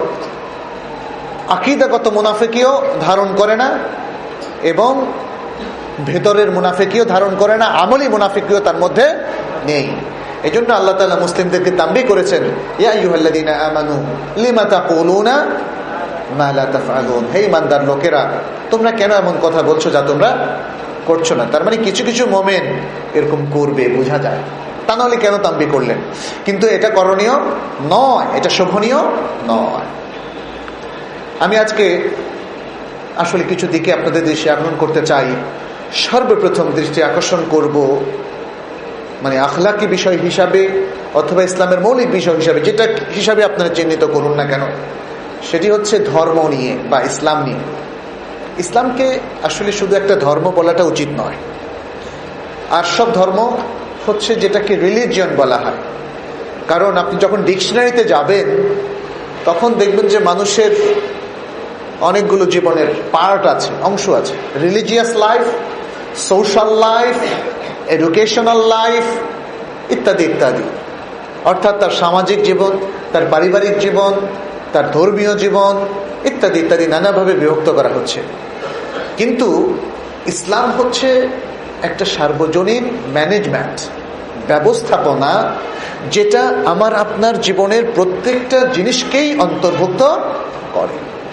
আকীদাগত মুনাফিকিও ধারণ করে না এবং ভেতরের মুনাফিকিও ধারণ করে না, আমলি মুনাফিকিও তার মধ্যে নেই। এই জন্য আল্লাহ তাআলা মুসলিমদেরকে তাম্বি করেছেন, ইয়া আইয়ুহাল্লাযীনা আমানু লিমা তাকুলুনা মা লা তাফআলুন। হে ঈমানদার লোকেরা, তোমরা কেন এমন কথা বলছো যা তোমরা করছো না? তার মানে কিছু কিছু মোমেন এরকম করবে, বোঝা যায়। তা নাহলে কেন তাম্বি করলেন? কিন্তু এটা করণীয় নয়, এটা শোভনীয় নয়। আমি আজকে আসলে কিছু দিকে আপনাদের দৃষ্টি আকর্ষণ করতে চাই। সর্বপ্রথম দৃষ্টি আকর্ষণ করব মানে আখলাকি বিষয় হিসাবে অথবা ইসলামের মৌলিক বিষয় হিসাবে, যেটা হিসাবে আপনারা চিহ্নিত করুন না কেন, সেটি হচ্ছে ধর্ম নিয়ে বা ইসলাম নিয়ে। ইসলামকে আসলে শুধু একটা ধর্ম বলাটা উচিত নয়। আর সব ধর্ম হচ্ছে যেটাকে রিলিজিয়ন বলা হয়, কারণ আপনি যখন ডিকশনারিতে যাবেন তখন দেখবেন যে মানুষের অনেকগুলো জীবনের পার্ট আছে, অংশ আছে। Religious life, social life, educational life ইত্যাদি ইত্যাদি। অর্থাৎ তার সামাজিক জীবন, তার পারিবারিক জীবন, তার ধর্মীয় জীবন ইত্যাদি ইত্যাদি নানাভাবে বিভক্ত করা হচ্ছে। কিন্তু ইসলাম হচ্ছে একটা সার্বজনীন ম্যানেজমেন্ট, ব্যবস্থাপনা, যেটা আমার আপনার জীবনের প্রত্যেকটা জিনিসকেই অন্তর্ভুক্ত করে।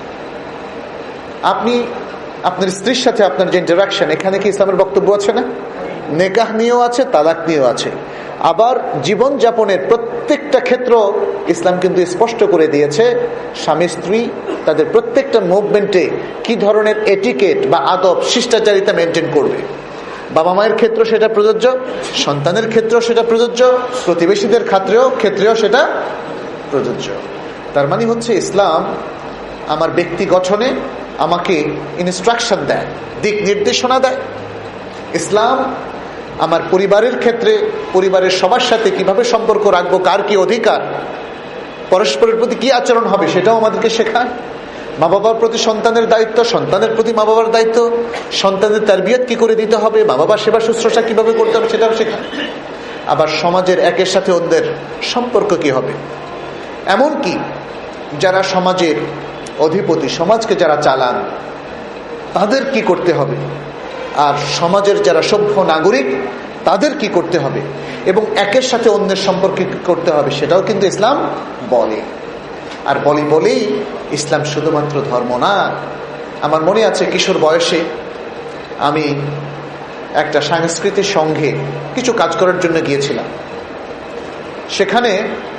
আপনি আপনার স্ত্রীর সাথে আপনার যে ইন্টারাকশন, এখানে কি ইসলামের বক্তব্য আছে না? নেকাহ নিয়েও আছে, তালাক নিয়েও আছে। আবার জীবন যাপনের প্রত্যেকটা ক্ষেত্র ইসলাম কিন্তু স্পষ্ট করে দিয়েছে স্বামী স্ত্রী তাদের প্রত্যেকটা মুভমেন্টে কি ধরনের এটিকেট বা আদব, শিষ্টাচারিতা মেনটেন করবে। বাবা মায়ের ক্ষেত্রে সেটা প্রযোজ্য, সন্তানের ক্ষেত্রেও সেটা প্রযোজ্য, প্রতিবেশীদের ক্ষেত্রেও ক্ষেত্রেও সেটা প্রযোজ্য। তার মানে হচ্ছে ইসলাম আমার ব্যক্তি গঠনে আমাকে ইনস্ট্রাকশন দেয়, দিক নির্দেশনা দেয়। ইসলাম আমার পরিবারের ক্ষেত্রে পরিবারের সবার সাথে কিভাবে সম্পর্ক রাখবো, কার কি অধিকার, পরস্পরের প্রতি কি আচরণ হবে সেটাও আমাদেরকে শেখায়। মা বাবার প্রতি সন্তানের দায়িত্ব, সন্তানের প্রতি মা বাবার দায়িত্ব, সন্তানের তারবিয়ত কি করে দিতে হবে, মা বাবার সেবা শুশ্রূষা কিভাবে করতে হবে সেটাও শেখায়। আবার সমাজের একের সাথে অন্যের সম্পর্ক কি হবে, এমনকি যারা সমাজের অধিপতি, সমাজকে যারা চালান তাদের কি করতে হবে, আর সমাজের যারা সভ্য নাগরিক তাদের কি করতে হবে, এবং একের সাথে অন্যের সম্পর্কে কি করতে হবে সেটাও কিন্তু ইসলাম বলে। আর বলি বলেই ইসলাম শুধুমাত্র ধর্ম না। আমার মনে আছে কিশোর বয়সে আমি একটা সাংস্কৃতিক সংঘে কিছু কাজ করার জন্য গিয়েছিলাম। সেখানে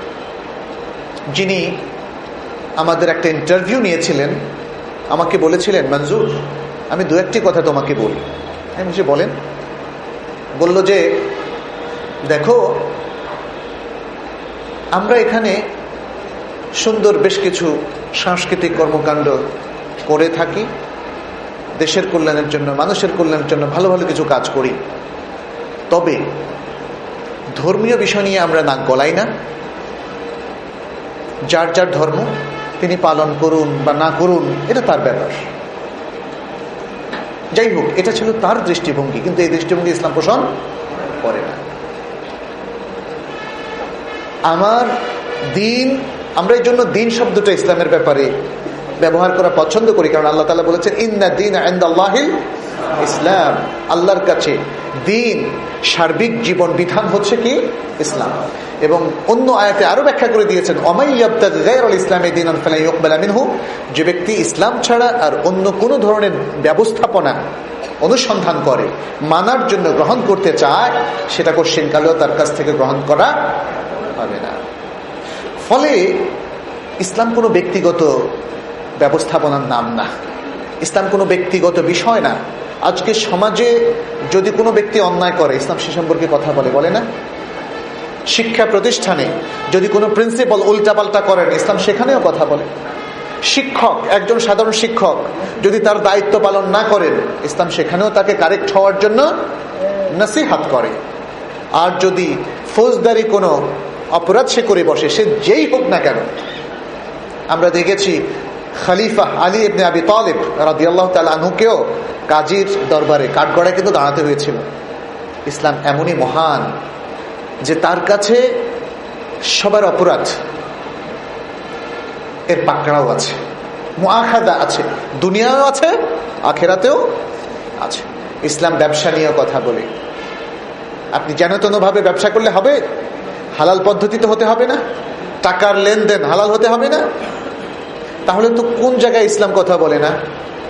যিনি আমাদের একটা ইন্টারভিউ নিয়েছিলেন আমাকে বলেছিলেন, মঞ্জুর আমি দু একটি কথা তোমাকে বলি। আমি যে বলেন। বলল যে দেখো, আমরা এখানে সুন্দর বেশ কিছু সাংস্কৃতিক কর্মকাণ্ড করে থাকি, দেশের কল্যাণের জন্য, মানুষের কল্যাণের জন্য ভালো ভালো কিছু কাজ করি, তবে ধর্মীয় বিষয় নিয়ে আমরা নাক গলাই না। যার যার ধর্ম তিনি পালন করুন বা না করুন, এটা তার ব্যাপার। যাই হোক, এটা ছিল তার দৃষ্টিভঙ্গি, কিন্তু এই দৃষ্টিভঙ্গি ইসলাম পোষণ করে না। আমার দিন, আমরা এই জন্য দিন শব্দটা ইসলামের ব্যাপারে ব্যবহার করা পছন্দ করি, কারণ আল্লাহ তাআলা বলেছেন ইন্না দীন ইনদাল্লাহিল ইসলাম, আল্লাহর কাছে দিন, সার্বিক জীবন বিধান হচ্ছে কি ইসলাম। এবং অন্য আয়াতে আরো ব্যাখ্যা করে দিয়েছেন ওমাই ইয়াবতাগি গায়রাল ইসলামি দীনান ফালা ইউকবালা মিনহু, যে ব্যক্তি ইসলাম ছাড়া আর অন্য কোন ধরনের ব্যবস্থাপনা অনুসন্ধান করে, মানার জন্য গ্রহণ করতে চায়, সেটা কোশ্চিনকালেও তার কাছ থেকে গ্রহণ করা হবে না। ফলে ইসলাম কোনো ব্যক্তিগত ব্যবস্থাপনার নাম না, ইসলাম কোনো ব্যক্তিগত বিষয় না। আজকে সমাজে যদি কোনো ব্যক্তি অন্যায় করে, ইসলাম সে সম্পর্কে কথা বলে, বলে না? শিক্ষা প্রতিষ্ঠানে যদি কোনো প্রিন্সিপাল উল্টাপাল্টা করেন, ইসলাম সেখানেও কথা বলে। শিক্ষক, একজন সাধারণ শিক্ষক যদি তার দায়িত্ব পালন না করেন, ইসলাম সেখানেও তাকে কারেক্ট হওয়ার জন্য নসিহত করে। আর যদি ফৌজদারি কোনো অপরাধ সে করে বসে, সে যেই হোক না কেন, আমরা দেখেছি খলিফা আলী ইবনে আবি তালিব রাদিয়াল্লাহু তাআলা আনহুকেও কাজীর দরবারে কাঠগড়ায় কিন্তু দাঁড়াতে হয়েছিল। ইসলাম এমনই মহান যে তার কাছে সবার অপরাধ এর পাকড়াও আছে, মুআখাদা আছে, দুনিয়াও আছে, আখিরাতেও আছে। ইসলাম ব্যবসা নিয়ে কথা বলে। আপনি যেন ভাবে ব্যবসা করলে হবে? হালাল পদ্ধতিতে হতে হবে না? টাকার লেনদেন হালাল হতে হবে না? তাহলে তো কোন জায়গায় ইসলাম কথা বলে না?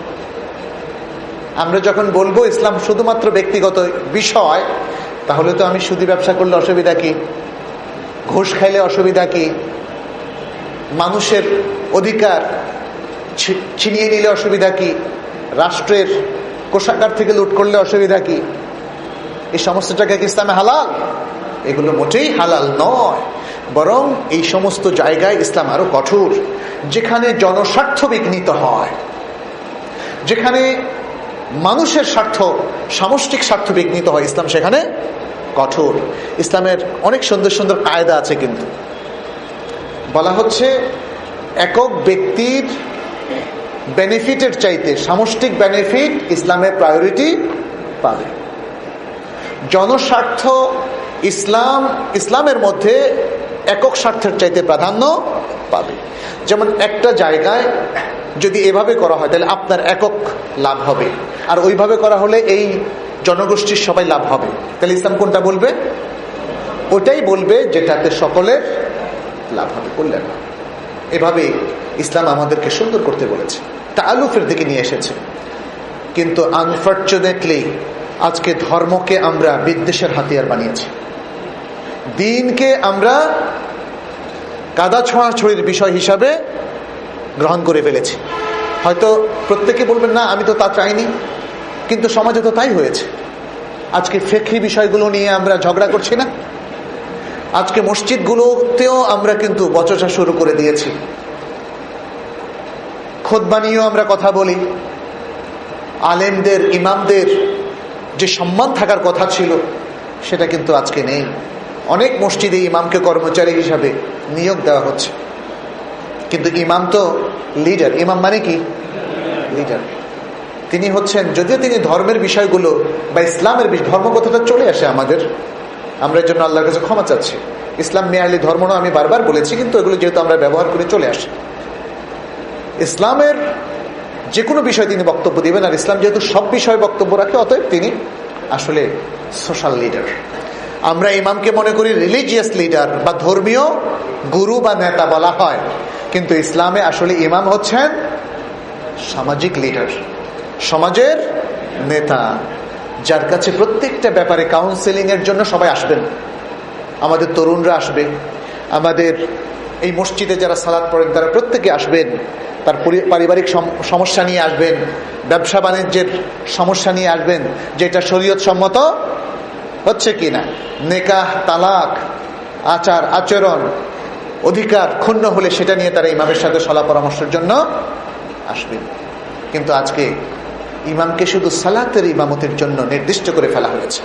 আমরা যখন বলবো ইসলাম শুধুমাত্র ব্যক্তিগত বিষয়, তাহলে তো আমি সুদি ব্যবসা করলে অসুবিধা কি? ঘুষ খাইলে অসুবিধা কি? মানুষের অধিকার ছিনিয়ে নিলে অসুবিধা কি? রাষ্ট্রের কোষাগার থেকে লুট করলে অসুবিধা কি? এই সমস্ত জায়গায় কি ইসলামে হালাল? এগুলো মোটেই হালাল নয়। বরং এই সমস্ত জায়গায় ইসলাম আরো কঠোর। যেখানে জনস্বার্থ বিঘ্নিত হয়, যেখানে মানুষের স্বার্থ, সামষ্টিক স্বার্থ বিঘ্নিত হয়, ইসলাম সেখানে কঠোর। ইসলামের অনেক সুন্দর সুন্দর কায়দা আছে, কিন্তু বলা হচ্ছে একক ব্যক্তির বেনিফিটের চাইতে সামষ্টিক বেনিফিট ইসলামের প্রায়োরিটি পাবে। জনস্বার্থ ইসলাম ইসলামের মধ্যে একক স্বার্থের চাইতে প্রাধান্য পাবে। যেমন একটা জায়গায় যদি এভাবে করা হয় তাহলে আপনার একক লাভ হবে, আর ওইভাবে করা হলে এই জনগোষ্ঠীর সবাই লাভ হবে। তাহলে ইসলাম কোনটা বলবে? ওটাই বলবে যেটাতে সকলের লাভ হবে, কল্যাণ হবে। এভাবে ইসলাম আমাদেরকে সুন্দর করতে বলেছে, তাআলুফের দিকে নিয়ে এসেছে। কিন্তু আনফরচুনেটলি আজকে ধর্মকে আমরা বিদ্বেষের হাতিয়ার বানিয়েছি, দিনকে আমরা কাদা ছোঁড়াছড়ির বিষয় হিসাবে গ্রহণ করে ফেলেছি। হয়তো প্রত্যেকে বলবেন না আমি তো তা চাইনি, কিন্তু সমাজে তো তাই হয়েছে। আজকে ফিকহি বিষয়গুলো নিয়ে আমরা ঝগড়া করছি না? আজকে মসজিদগুলোতেও আমরা কিন্তু বচসা শুরু করে দিয়েছি। খুতবা নিয়েও আমরা কথা বলি। আলেমদের, ইমামদের যে সম্মান থাকার কথা ছিল সেটা কিন্তু আজকে নেই। অনেক মসজিদে ইমামকে কর্মচারী হিসাবে নিয়োগ দেওয়া হচ্ছে, কিন্তু ইমাম তো লিডার। ইমাম মানে কি? লিডার। তিনি হচ্ছেন, যদিও তিনি ধর্মের বিষয়গুলো বা ইসলামের বিষয়, ধর্ম কথাটা চলে আসে আমাদের, আমরা এর জন্য আল্লাহর কাছে ক্ষমা চাচ্ছি। ইসলাম মেয়ালি ধর্ম না, আমি বারবার বলেছি, কিন্তু এগুলো যেহেতু আমরা ব্যবহার করে চলে আসি, ইসলামের যে কোনো বিষয় তিনি বক্তব্য দিবেন, আর ইসলাম যেহেতু সব বিষয়ে বক্তব্য রাখে, অতএব তিনি আসলে সোশ্যাল লিডার। আমরা ইমামকে মনে করি রিলিজিয়াস লিডার বা ধর্মীয় গুরু বা নেতা বলা হয়, কিন্তু ইসলামে আসলে ইমাম হচ্ছেন সামাজিক লিডার, সমাজের নেতা, যার কাছে প্রত্যেকটা ব্যাপারে কাউন্সেলিং এর জন্য সবাই আসবেন। আমাদের তরুণরা আসবে, আমাদের এই মসজিদে যারা সালাত পড়েন তারা প্রত্যেকে আসবেন, তার পারিবারিক সমস্যা নিয়ে আসবেন, ব্যবসা বাণিজ্যের সমস্যা নিয়ে আসবেন, যেটা শরীয়ত সম্মত হচ্ছে কিনা, নেকাহ, তালাক, আচার আচরণ, অধিকার ক্ষুণ্ণ হলে সেটা নিয়ে তারা ইমামের সাথে সলা পরামর্শের জন্য আসবেন। কিন্তু আজকে ইমামকে শুধু সালাতের ইমামতের জন্য নির্দিষ্ট করে ফেলা হয়েছে।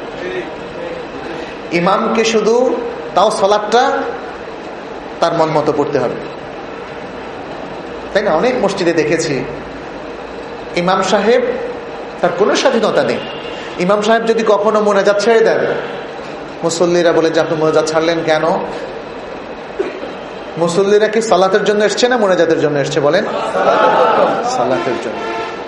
ইমামকে শুধু, তাও সালাতটা তার মন মতো পড়তে হবে, তাই না? অনেক মসজিদে দেখেছি ইমাম সাহেব, তার কোনো স্বাধীনতা নেই। ইমাম সাহেব যদি কখনো মোনাজাত ছেড়ে দেন, মুসল্লিরা বলে যে আপনি মোনাজাত ছাড়লেন কেন? মুসল্লিরা কি সালাতের জন্য এসছে না মোনাজাতের জন্য এসছে? বলেন, সালাতের জন্য।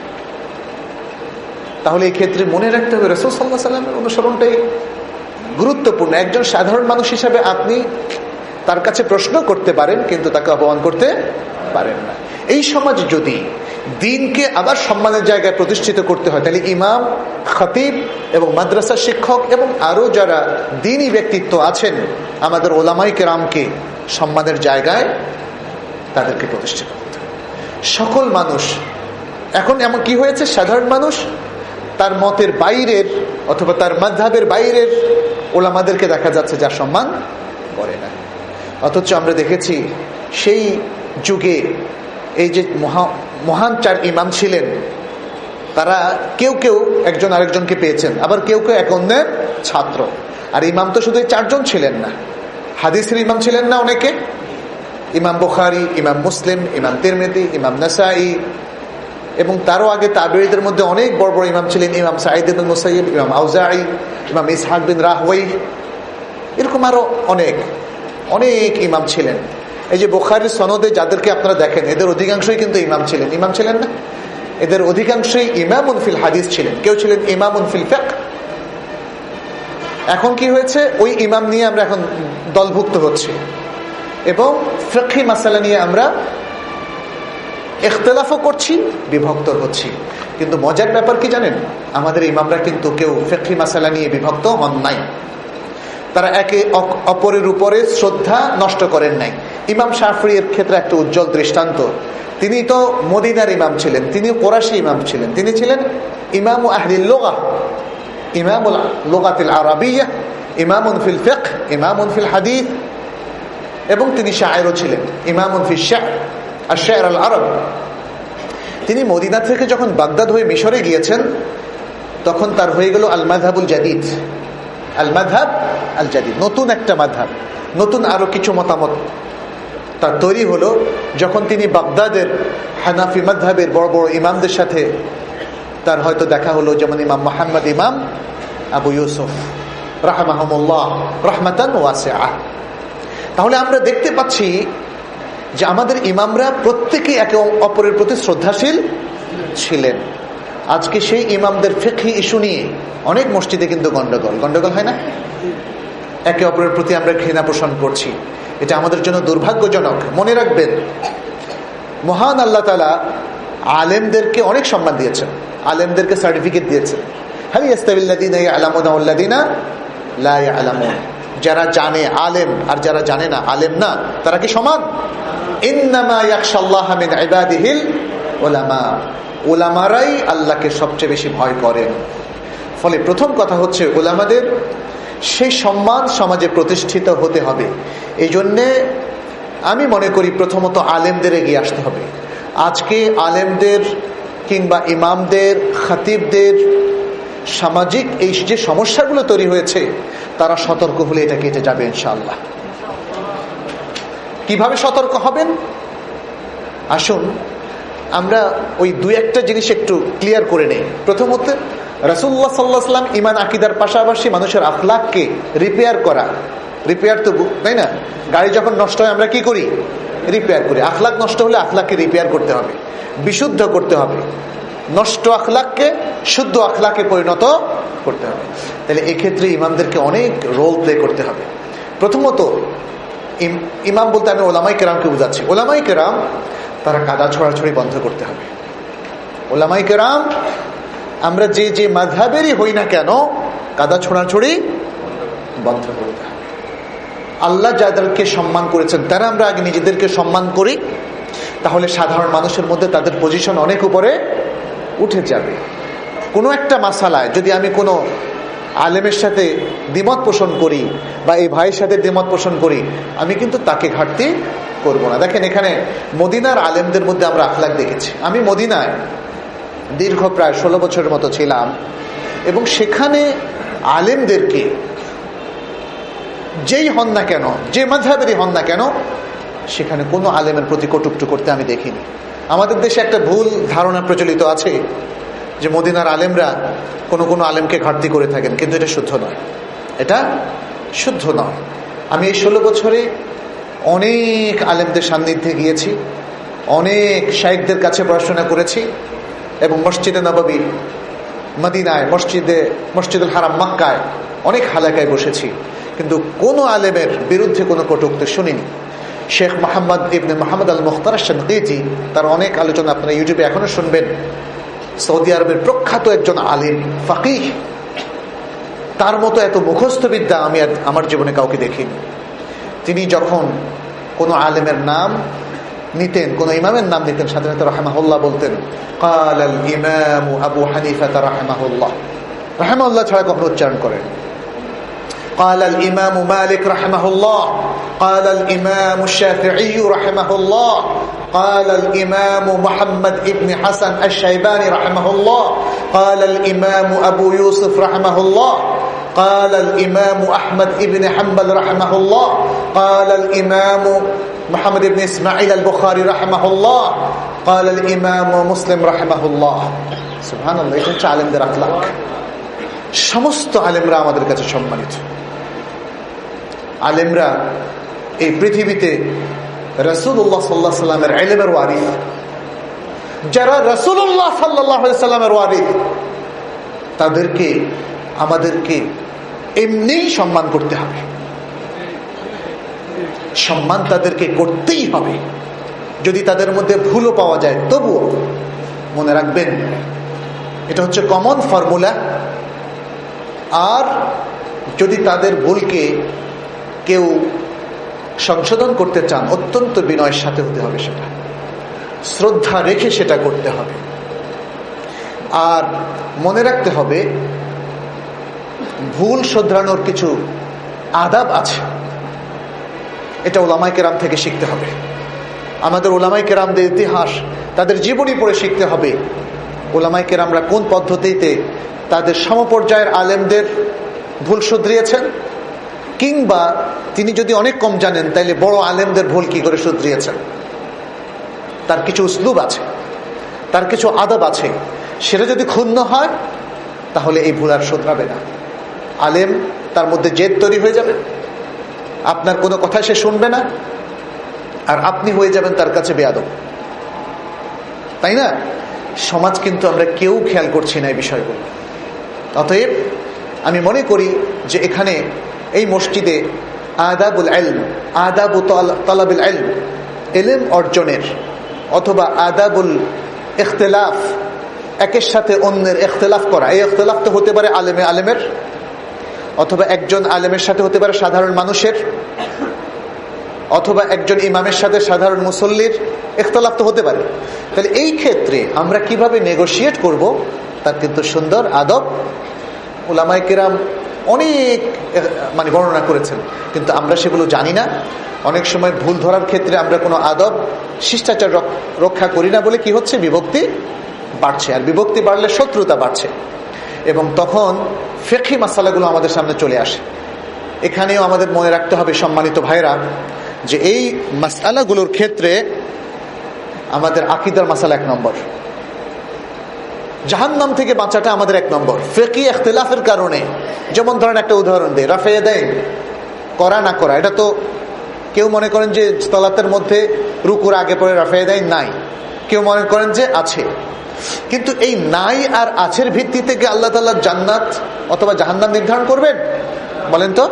তাহলে এই ক্ষেত্রে মনে রাখতে হবে রাসূল সাল্লাল্লাহু আলাইহি ওয়াসাল্লামের অনুসরণটাই গুরুত্বপূর্ণ। একজন সাধারণ মানুষ হিসাবে আপনি তার কাছে প্রশ্ন করতে পারেন, কিন্তু তাকে অপমান করতে পারেন না। এই সমাজ যদি দিনকে আবার সম্মানের জায়গায় প্রতিষ্ঠিত করতে হয়, তাহলে ইমাম, খতিব এবং মাদ্রাসার শিক্ষক এবং আরো যারা দ্বীনী ব্যক্তিত্ব আছেন, আমাদের ওলামায়ে কেরামকে সম্মানের জায়গায় তাদেরকে প্রতিষ্ঠিত করতে হবে। সকল মানুষ এখন এমন কি হয়েছে, সাধারণ মানুষ তার মতের বাইরের অথবা তার মাযহাবের বাইরের ওলামাদেরকে দেখা যাচ্ছে যা সম্মান করে না। অথচ আমরা দেখেছি সেই যুগে এই যে মহান চার ইমাম ছিলেন, তারা কেউ কেউ একজন আরেকজনকে পেয়েছেন, আবার কেউ কেউ এক অন্যের ছাত্র। আর ইমাম তো শুধু চারজন ছিলেন না, হাদিসের ইমাম ছিলেন না অনেকে, ইমাম বুখারী, ইমাম মুসলিম, ইমাম তিরমিজি, ইমাম নাসাঈ, এবং তারও আগে তাবেঈদের মধ্যে অনেক বড় বড় ইমাম ছিলেন, ইমাম সাঈদ ইবনে মুসাইয়্যিব, ইমাম আউজাঈ, ইমাম ইসহাক বিন রাহওয়ী, এরকম আরো অনেক অনেক ইমাম ছিলেন। এই যে বুখারীর সনদে যাদেরকে আপনারা দেখেন, এদের অধিকাংশই কিন্তু ইমাম ছিলেন। ইমাম ছিলেন না, এদের অধিকাংশই ইমামুন ফিল হাদিস ছিলেন, কেউ ছিলেন ইমামুন ফিল ফিকহ। এখন কি হয়েছে, ওই ইমাম নিয়ে আমরা এখন দলভুক্ত হচ্ছি এবং ফিকহি মাসালা নিয়ে আমরা ইখতিলাফও করছি, বিভক্ত হচ্ছি। কিন্তু মজার ব্যাপার কি জানেন, আমাদের ইমামরা কিন্তু কেউ ফিকহি মাসালা নিয়ে বিভক্ত হন নাই, তারা একে অপরের উপরে শ্রদ্ধা নষ্ট করেন নাই। ইমাম শাফিঈর ক্ষেত্রে একটা উজ্জ্বল দৃষ্টান্ত, তিনি তো মদিনার ইমাম ছিলেন, তিনি কুরাইশি ইমাম ছিলেন, তিনি ছিলেন ইমাম আহলিল লুগা, ইমামুল লুগাতিল আরাবিয়্যা, ইমামুন ফিল ফিকহ, ইমামুন ফিল হাদিস, এবং তিনি শায়েরও ছিলেন, ইমামুন ফিশ শা'r আশ-শা'r আল আরব। তিনি মদিনা থেকে যখন বাগদাদ হয়ে মিশরে গিয়েছেন, তখন তার হয়ে গেল আল মাযহাবুল জাদীদ, আল মাযহাব আল জাদীদ, নতুন একটা মাযহাব, নতুন আরো কিছু মতামত তার তৈরি হলো। যখন তিনি বাগদাদের হানাফি মাযহাবের বড় বড় ইমামদের সাথে তার হয়তো দেখা হলো, যেমন ইমাম মুহাম্মদ, ইমাম আবু ইউসুফ রাহমাহুমুল্লাহ রাহমাতান ওয়াসিআহ। তাহলে আমরা দেখতে পাচ্ছি যে আমাদের ইমামরা প্রত্যেকে একে অপরের প্রতি শ্রদ্ধাশীল ছিলেন। আজকে সেই ইমামদের ফিকহি ইস্যু নিয়ে অনেক মসজিদে কিন্তু গন্ডগোল গন্ডগোল হয় না, একে অপরের প্রতি আমরা ঘৃণা পোষণ করছি, এটা আমাদের জন্য দুর্ভাগ্যজনক। মনে রাখবেন, মহান আল্লাহ তাআলা আলেমদেরকে অনেক সম্মান দিয়েছেন, আলেমদেরকে সার্টিফিকেট দিয়েছেন। হাল ইয়াস্তাবিল্লাযীনা ইয়া'লামুনা ওয়াল্লাযীনা লা ইয়া'লামুন, যারা জানে আলেম আর যারা জানে না আলেম না, তারা কি সমান? ইন্নামা ইয়াখশাল্লাহা মিন ইবাদিহিল উলামা, উলামারাই আল্লাহকে সবচেয়ে বেশি ভয় করেন। ফলে প্রথম কথা হচ্ছে উলামাদের সেই সম্মান সমাজে প্রতিষ্ঠিত হতে হবে। এই জন্যে আমি মনে করি প্রথমত আলেমদের এগিয়ে আসতে হবে। আজকে আলেমদের কিংবা ইমামদের, খতিবদের সামাজিক এই যে সমস্যাগুলো তৈরি হয়েছে, তারা সতর্ক হলে এটা কেটে যাবে ইনশাআল্লাহ। কিভাবে সতর্ক হবেন? আসুন আমরা ওই দুই একটা জিনিস একটু ক্লিয়ার করে নেই। প্রথমত, রাসূলুল্লাহ সাল্লাল্লাহু আলাইহি ওয়াসাল্লাম ইমান আকীদার পাশাপাশি মানুষের আখলাককে রিপেয়ার করা, রিপেয়ার তো তাই না, গাড়ি যখন নষ্ট হয় আমরা কি করি? রিপেয়ার করি। আখলাক নষ্ট হলে আখলাককে রিপেয়ার করতে হবে, বিশুদ্ধ করতে হবে, নষ্ট আখলাককে শুদ্ধ আখলাকে পরিণত করতে হবে। তাহলে এক্ষেত্রে ইমামদেরকে অনেক রোল প্লে করতে হবে। প্রথমত, ইমাম বলতে আমি ওলামাই কেরামকে বুঝাচ্ছি। ওলামাই কেরাম তারা কাদা ছড়াছড়ি বন্ধ করতে হবে। ওলামাই কেরাম আমরা যে যে মাযহাবেরই হই না কেন, কাদা ছড়াছড়ি বন্ধ করতে হবে। আল্লাহ যাদেরকে সম্মান করেছেন তারা আমরা আগে নিজেদেরকে সম্মান করি, তাহলে সাধারণ মানুষের মধ্যে তাদের পজিশন অনেক উপরে উঠে যাবে। কোনো একটা মাসালায় যদি আমি কোনো আলেমের সাথে দ্বিমত পোষণ করি বা এই ভাইয়ের সাথে দ্বিমত পোষণ করি, আমি কিন্তু তাকে ঘাটতি করব না। দেখেন এখানে মদিনার আলেমদের মধ্যে আমরা আখলাক দেখেছি। আমি মদিনায় দীর্ঘ প্রায় ষোলো বছরের মতো ছিলাম, এবং সেখানে আলেমদেরকে যেই হন না কেন, যে মাযহাবেরই হন না কেন, সেখানে কোনো আলেমের প্রতি কটূক্তি করতে আমি দেখিনি। আমাদের দেশে একটা ভুল ধারণা প্রচলিত আছে যে মদিনার আলেমরা কোনো কোনো আলেমকে ঘাটতি করে থাকেন, কিন্তু এটা শুদ্ধ নয়, এটা শুদ্ধ নয়। আমি এই ষোলো বছরে অনেক আলেমদের সান্নিধ্যে গিয়েছি, অনেক শাইখদের কাছে পড়াশোনা করেছি, এবং মসজিদে নববী মদিনায়, মসজিদে মসজিদুল হারাম মক্কায় অনেক হালাকায় বসেছি, কিন্তু কোনো আলেমের বিরুদ্ধে কোনো কটূক্তি শুনিনি। শেখ মোহাম্মদ ইবনে মোহাম্মদ আল মুখতার শানকিতি, তার অনেক আলোচনা আপনারা ইউটিউবে এখনো শুনবেন। সৌদি আরবের প্রখ্যাত একজন আলিম, ফাকিহ, তার মতো এত মুখস্থ বিদ্যা আমি আমার জীবনে কাউকে দেখিনি। তিনি যখন কোনো আলেমের নাম নিতেন, কোন ইমামের নাম নিতেন, সাথে সাথে রাহমাহুল্লাহ বলতেন। কাল আল ইমাম আবু হানিফা রাহমাহুল্লাহ, রাহমাহুল্লাহ ছাড়া কখনো উচ্চারণ করেন। قال الإمام مالك رحمه الله، قال الإمام الشافعي رحمه الله، قال الإمام محمد ابن حسن الشيباني رحمه الله، قال الإمام أبو يوسف رحمه الله، قال الإمام أحمد ابن حنبل رحمه الله، قال الإمام محمد ابن إسماعيل البخاري رحمه الله، قال الإمام مسلم رحمه الله। سبحان الله, এটা হচ্ছে আলেমদের আখলাক। সমস্ত আলেমরা আমাদের কাছে সম্মানিত। আলেমরা এই পৃথিবীতে রাসূলুল্লাহ সাল্লাল্লাহু আলাইহি সাল্লামের ইলমের ওয়ারিস। যারা রাসূলুল্লাহ সাল্লাল্লাহু আলাইহি সাল্লামের ওয়ারিস, তাদেরকে আমাদেরকে এমনিই সম্মান করতে হবে, সম্মান তাদেরকে করতেই হবে। যদি তাদের মধ্যে ভুলও পাওয়া যায়, তবুও মনে রাখবেন এটা হচ্ছে কমন ফর্মুলা। আর যদি তাদের ভুলকে কেউ সংশোধন করতে চান, অত্যন্ত বিনয়ের সাথে হতে হবে, সেটা শ্রদ্ধা রেখে সেটা করতে হবে। আর মনে রাখতে হবে ভুল শোধরানোর কিছু আদাব আছে, এটা ওলামায়ে কেরাম থেকে শিখতে হবে। আমাদের ওলামায়ে কেরামদের ইতিহাস, তাদের জীবনী পড়ে শিখতে হবে ওলামায়ে কেরামরা কোন পদ্ধতিতে তাদের সমপর্যায়ের আলেমদের ভুল শুধরিয়েছেন, কিংবা তিনি যদি অনেক কম জানেন তাইলে বড় আলেমদের ভুল কি করে শুধরিয়েছেন। তার কিছু উসলুব আছে, তার কিছু আদব আছে, সেটা যদি ক্ষুণ্ণ হয় তাহলে এই ভুল আর শুধরাবে না। আলেম তার মধ্যে জেদ তৈরি হয়ে যাবে, আপনার কোনো কথা সে শুনবে না, আর আপনি হয়ে যাবেন তার কাছে বেয়াদব, তাই না? সমাজ কিন্তু আমরা কেউ খেয়াল করছি না এই বিষয়গুলো। অতএব আমি মনে করি যে এখানে এই মসজিদে আদাবুল ইলম, আদাবু তালাবুল ইলম, ইলম অর্জনের, অথবা আদাবুল ইখতিলাফ, একের সাথে অন্যের ইখতিলাফ করা, এই ইখতিলাফ তো হতে পারে আলেমে আলেমের, অথবা একজন আলেমের সাথে হতে পারে সাধারণ মানুষের, অথবা একজন ইমামের সাথে সাধারণ মুসল্লির ইখতিলাফ তো হতে পারে। তাহলে এই ক্ষেত্রে আমরা কিভাবে নেগোশিয়েট করব, তার কিন্তু সুন্দর আদব উলামায়ে কেরাম অনেক মানে বর্ণনা করেছেন, কিন্তু আমরা সেগুলো জানি না। অনেক সময় ভুল ধরার ক্ষেত্রে আমরা কোনো আদব শিষ্টাচার রক্ষা করি না বলে কি হচ্ছে, বিভক্তি বাড়ছে, আর বিভক্তি বাড়লে শত্রুতা বাড়ছে, এবং তখন ফিকহি মাসালাগুলো আমাদের সামনে চলে আসে। এখানেও আমাদের মনে রাখতে হবে সম্মানিত ভাইরা, যে এই মাসালাগুলোর ক্ষেত্রে আমাদের আকীদার মাসালা এক নম্বর, জাহান্নাম থেকে বাঁচাটা আমাদের এক নম্বর। ফিকহি ইখতিলাফের কারণে, যেমন ধরেন একটা উদাহরণ দেই, রাফে ইয়াদাইন করা না করা, এটা তো কেউ মনে করেন যে সালাতের মধ্যে রুকুর আগে পরে রাফে ইয়াদাইন নাই, কেউ মনে করেন যে আছে। কিন্তু এই নাই আর আছের ভিত্তিতে কি আল্লাহ তাআলা জান্নাত অথবা জাহান্নাম নির্ধারণ করবেন? বলেন তো।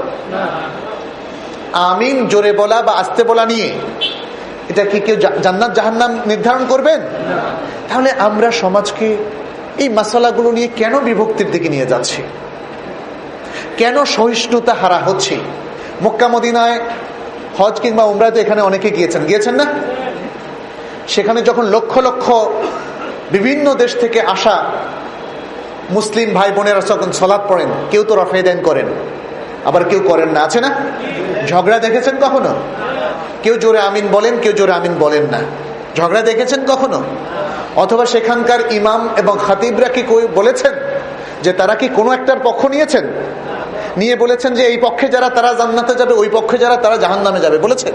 আমিন জোরে বলা বা আস্তে বলা নিয়ে এটা কি কেউ জান্নাত জাহান্নাম নির্ধারণ করবেন? তাহলে আমরা সমাজকে এই মাসালাগুলো নিয়ে কেন বিভক্তির দিকে নিয়ে যাচ্ছি? কেন সহিষ্ণুতা হারা হচ্ছে? মক্কা মদিনায় হজ কিংবা উমরাতে এখানে অনেকে গিয়েছেন, গিয়েছেন না? সেখানে যখন লক্ষ লক্ষ বিভিন্ন দেশ থেকে আসা মুসলিম ভাই বোনেরা যখন সালাত পড়েন, কেউ তো রাফে ইয়াদাইন করেন, আবার কেউ করেন না, আছে না? ঝগড়া দেখেছেন কখনো? কেউ জোরে আমিন বলেন, কেউ জোরে আমিন বলেন না, ঝগড়া দেখেছেন কখনো? অথবা সেখানকার ইমাম এবং খাতিবরা কি বলেছেন যে তারা কি কোনো একটার পক্ষ নিয়েছেন, নিয়ে বলেছেন যে এই পক্ষে যারা তারা জান্নাতে যাবে, ওই পক্ষে যারা তারা জাহান্নামে যাবে, বলেছেন?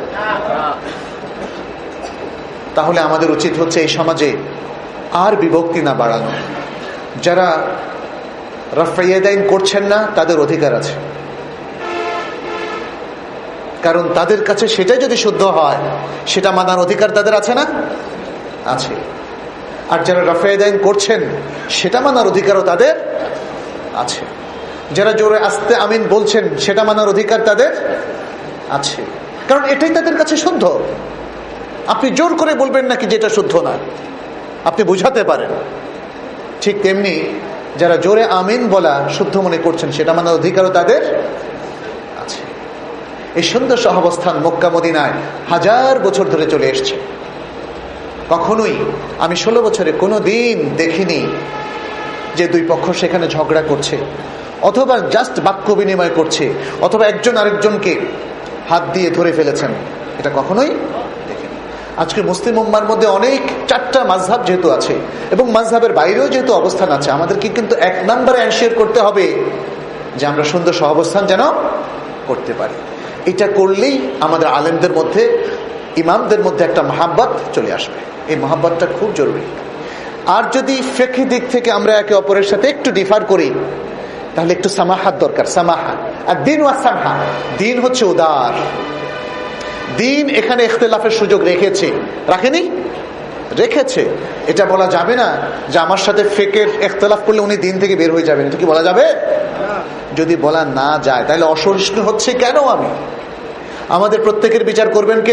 তাহলে আমাদের উচিত হচ্ছে এই সমাজে আর বিভক্তি না বাড়ানো। যারা রাফে ইয়াদাইন করছেন না তাদের অধিকার আছে, কারণ তাদের কাছে সেটাই যদি শুদ্ধ হয় সেটা মানার অধিকার তাদের আছে না? আছে। আর যারা রাফে ইয়াদাইন করছেন সেটা মানার অধিকারও তাদের আছে। যারা জোরে আস্তে আমিন বলছেন সেটা মানার অধিকার তাদের আছে, কারণ এটাই তাদের কাছে শুদ্ধ। আপনি জোর করে বলবেন নাকি যেটা শুদ্ধ না, আপনি বুঝাতে পারেন। ঠিক তেমনি যারা জোরে আমিন বলা শুদ্ধ মনে করছেন সেটা মানার অধিকারও তাদের আছে। এই সুন্দর সহাবস্থান মক্কা মদিনায় হাজার বছর ধরে চলে এসছে। কখনোই আমি ষোলো বছরে কোনো দিন দেখিনি যে দুই পক্ষ সেখানে ঝগড়া করছে, অথবা জাস্ট বাক্য বিনিময় করছে, অথবা একজন আরেকজনকে হাত দিয়ে ধরে ফেলেছেন, এটা কখনোই দেখিনি। আজকে মুসলিম উম্মার মধ্যে অনেক চারটা মাযহাব যেহেতু আছে এবং মাযহাবের বাইরেও যেহেতু অবস্থান আছে, আমাদেরকে কিন্তু এক নম্বরে এনশিওর করতে হবে যে আমরা সুন্দর সহাবস্থান যেন করতে পারি। এটা করলেই আমাদের আলেমদের মধ্যে, ইমামদের মধ্যে একটা মহাব্বত চলে আসবে। এই মহাব্বতটা খুব জরুরি। আর যদি ফিকহি দিক থেকে আমরা একে অপরের সাথে একটু ডিফার করি তাহলে একটু সামাহাত দরকার। সামাহা আর দিন ওয়া সামহা, দিন হচ্ছে উদার। দিন এখানে ইখতিলাফের সুযোগ রেখেছে, রাখেনি? রেখেছে। এটা বলা যাবে না যে আমার সাথে ফিকহের ইখতিলাফ করলে উনি দিন থেকে বের হয়ে যাবেন, এটা কি বলা যাবে? যদি বলা না যায় তাহলে অসহিষ্ণু হচ্ছে কেন আমি? আমাদের প্রত্যেকের বিচার করবেন কে?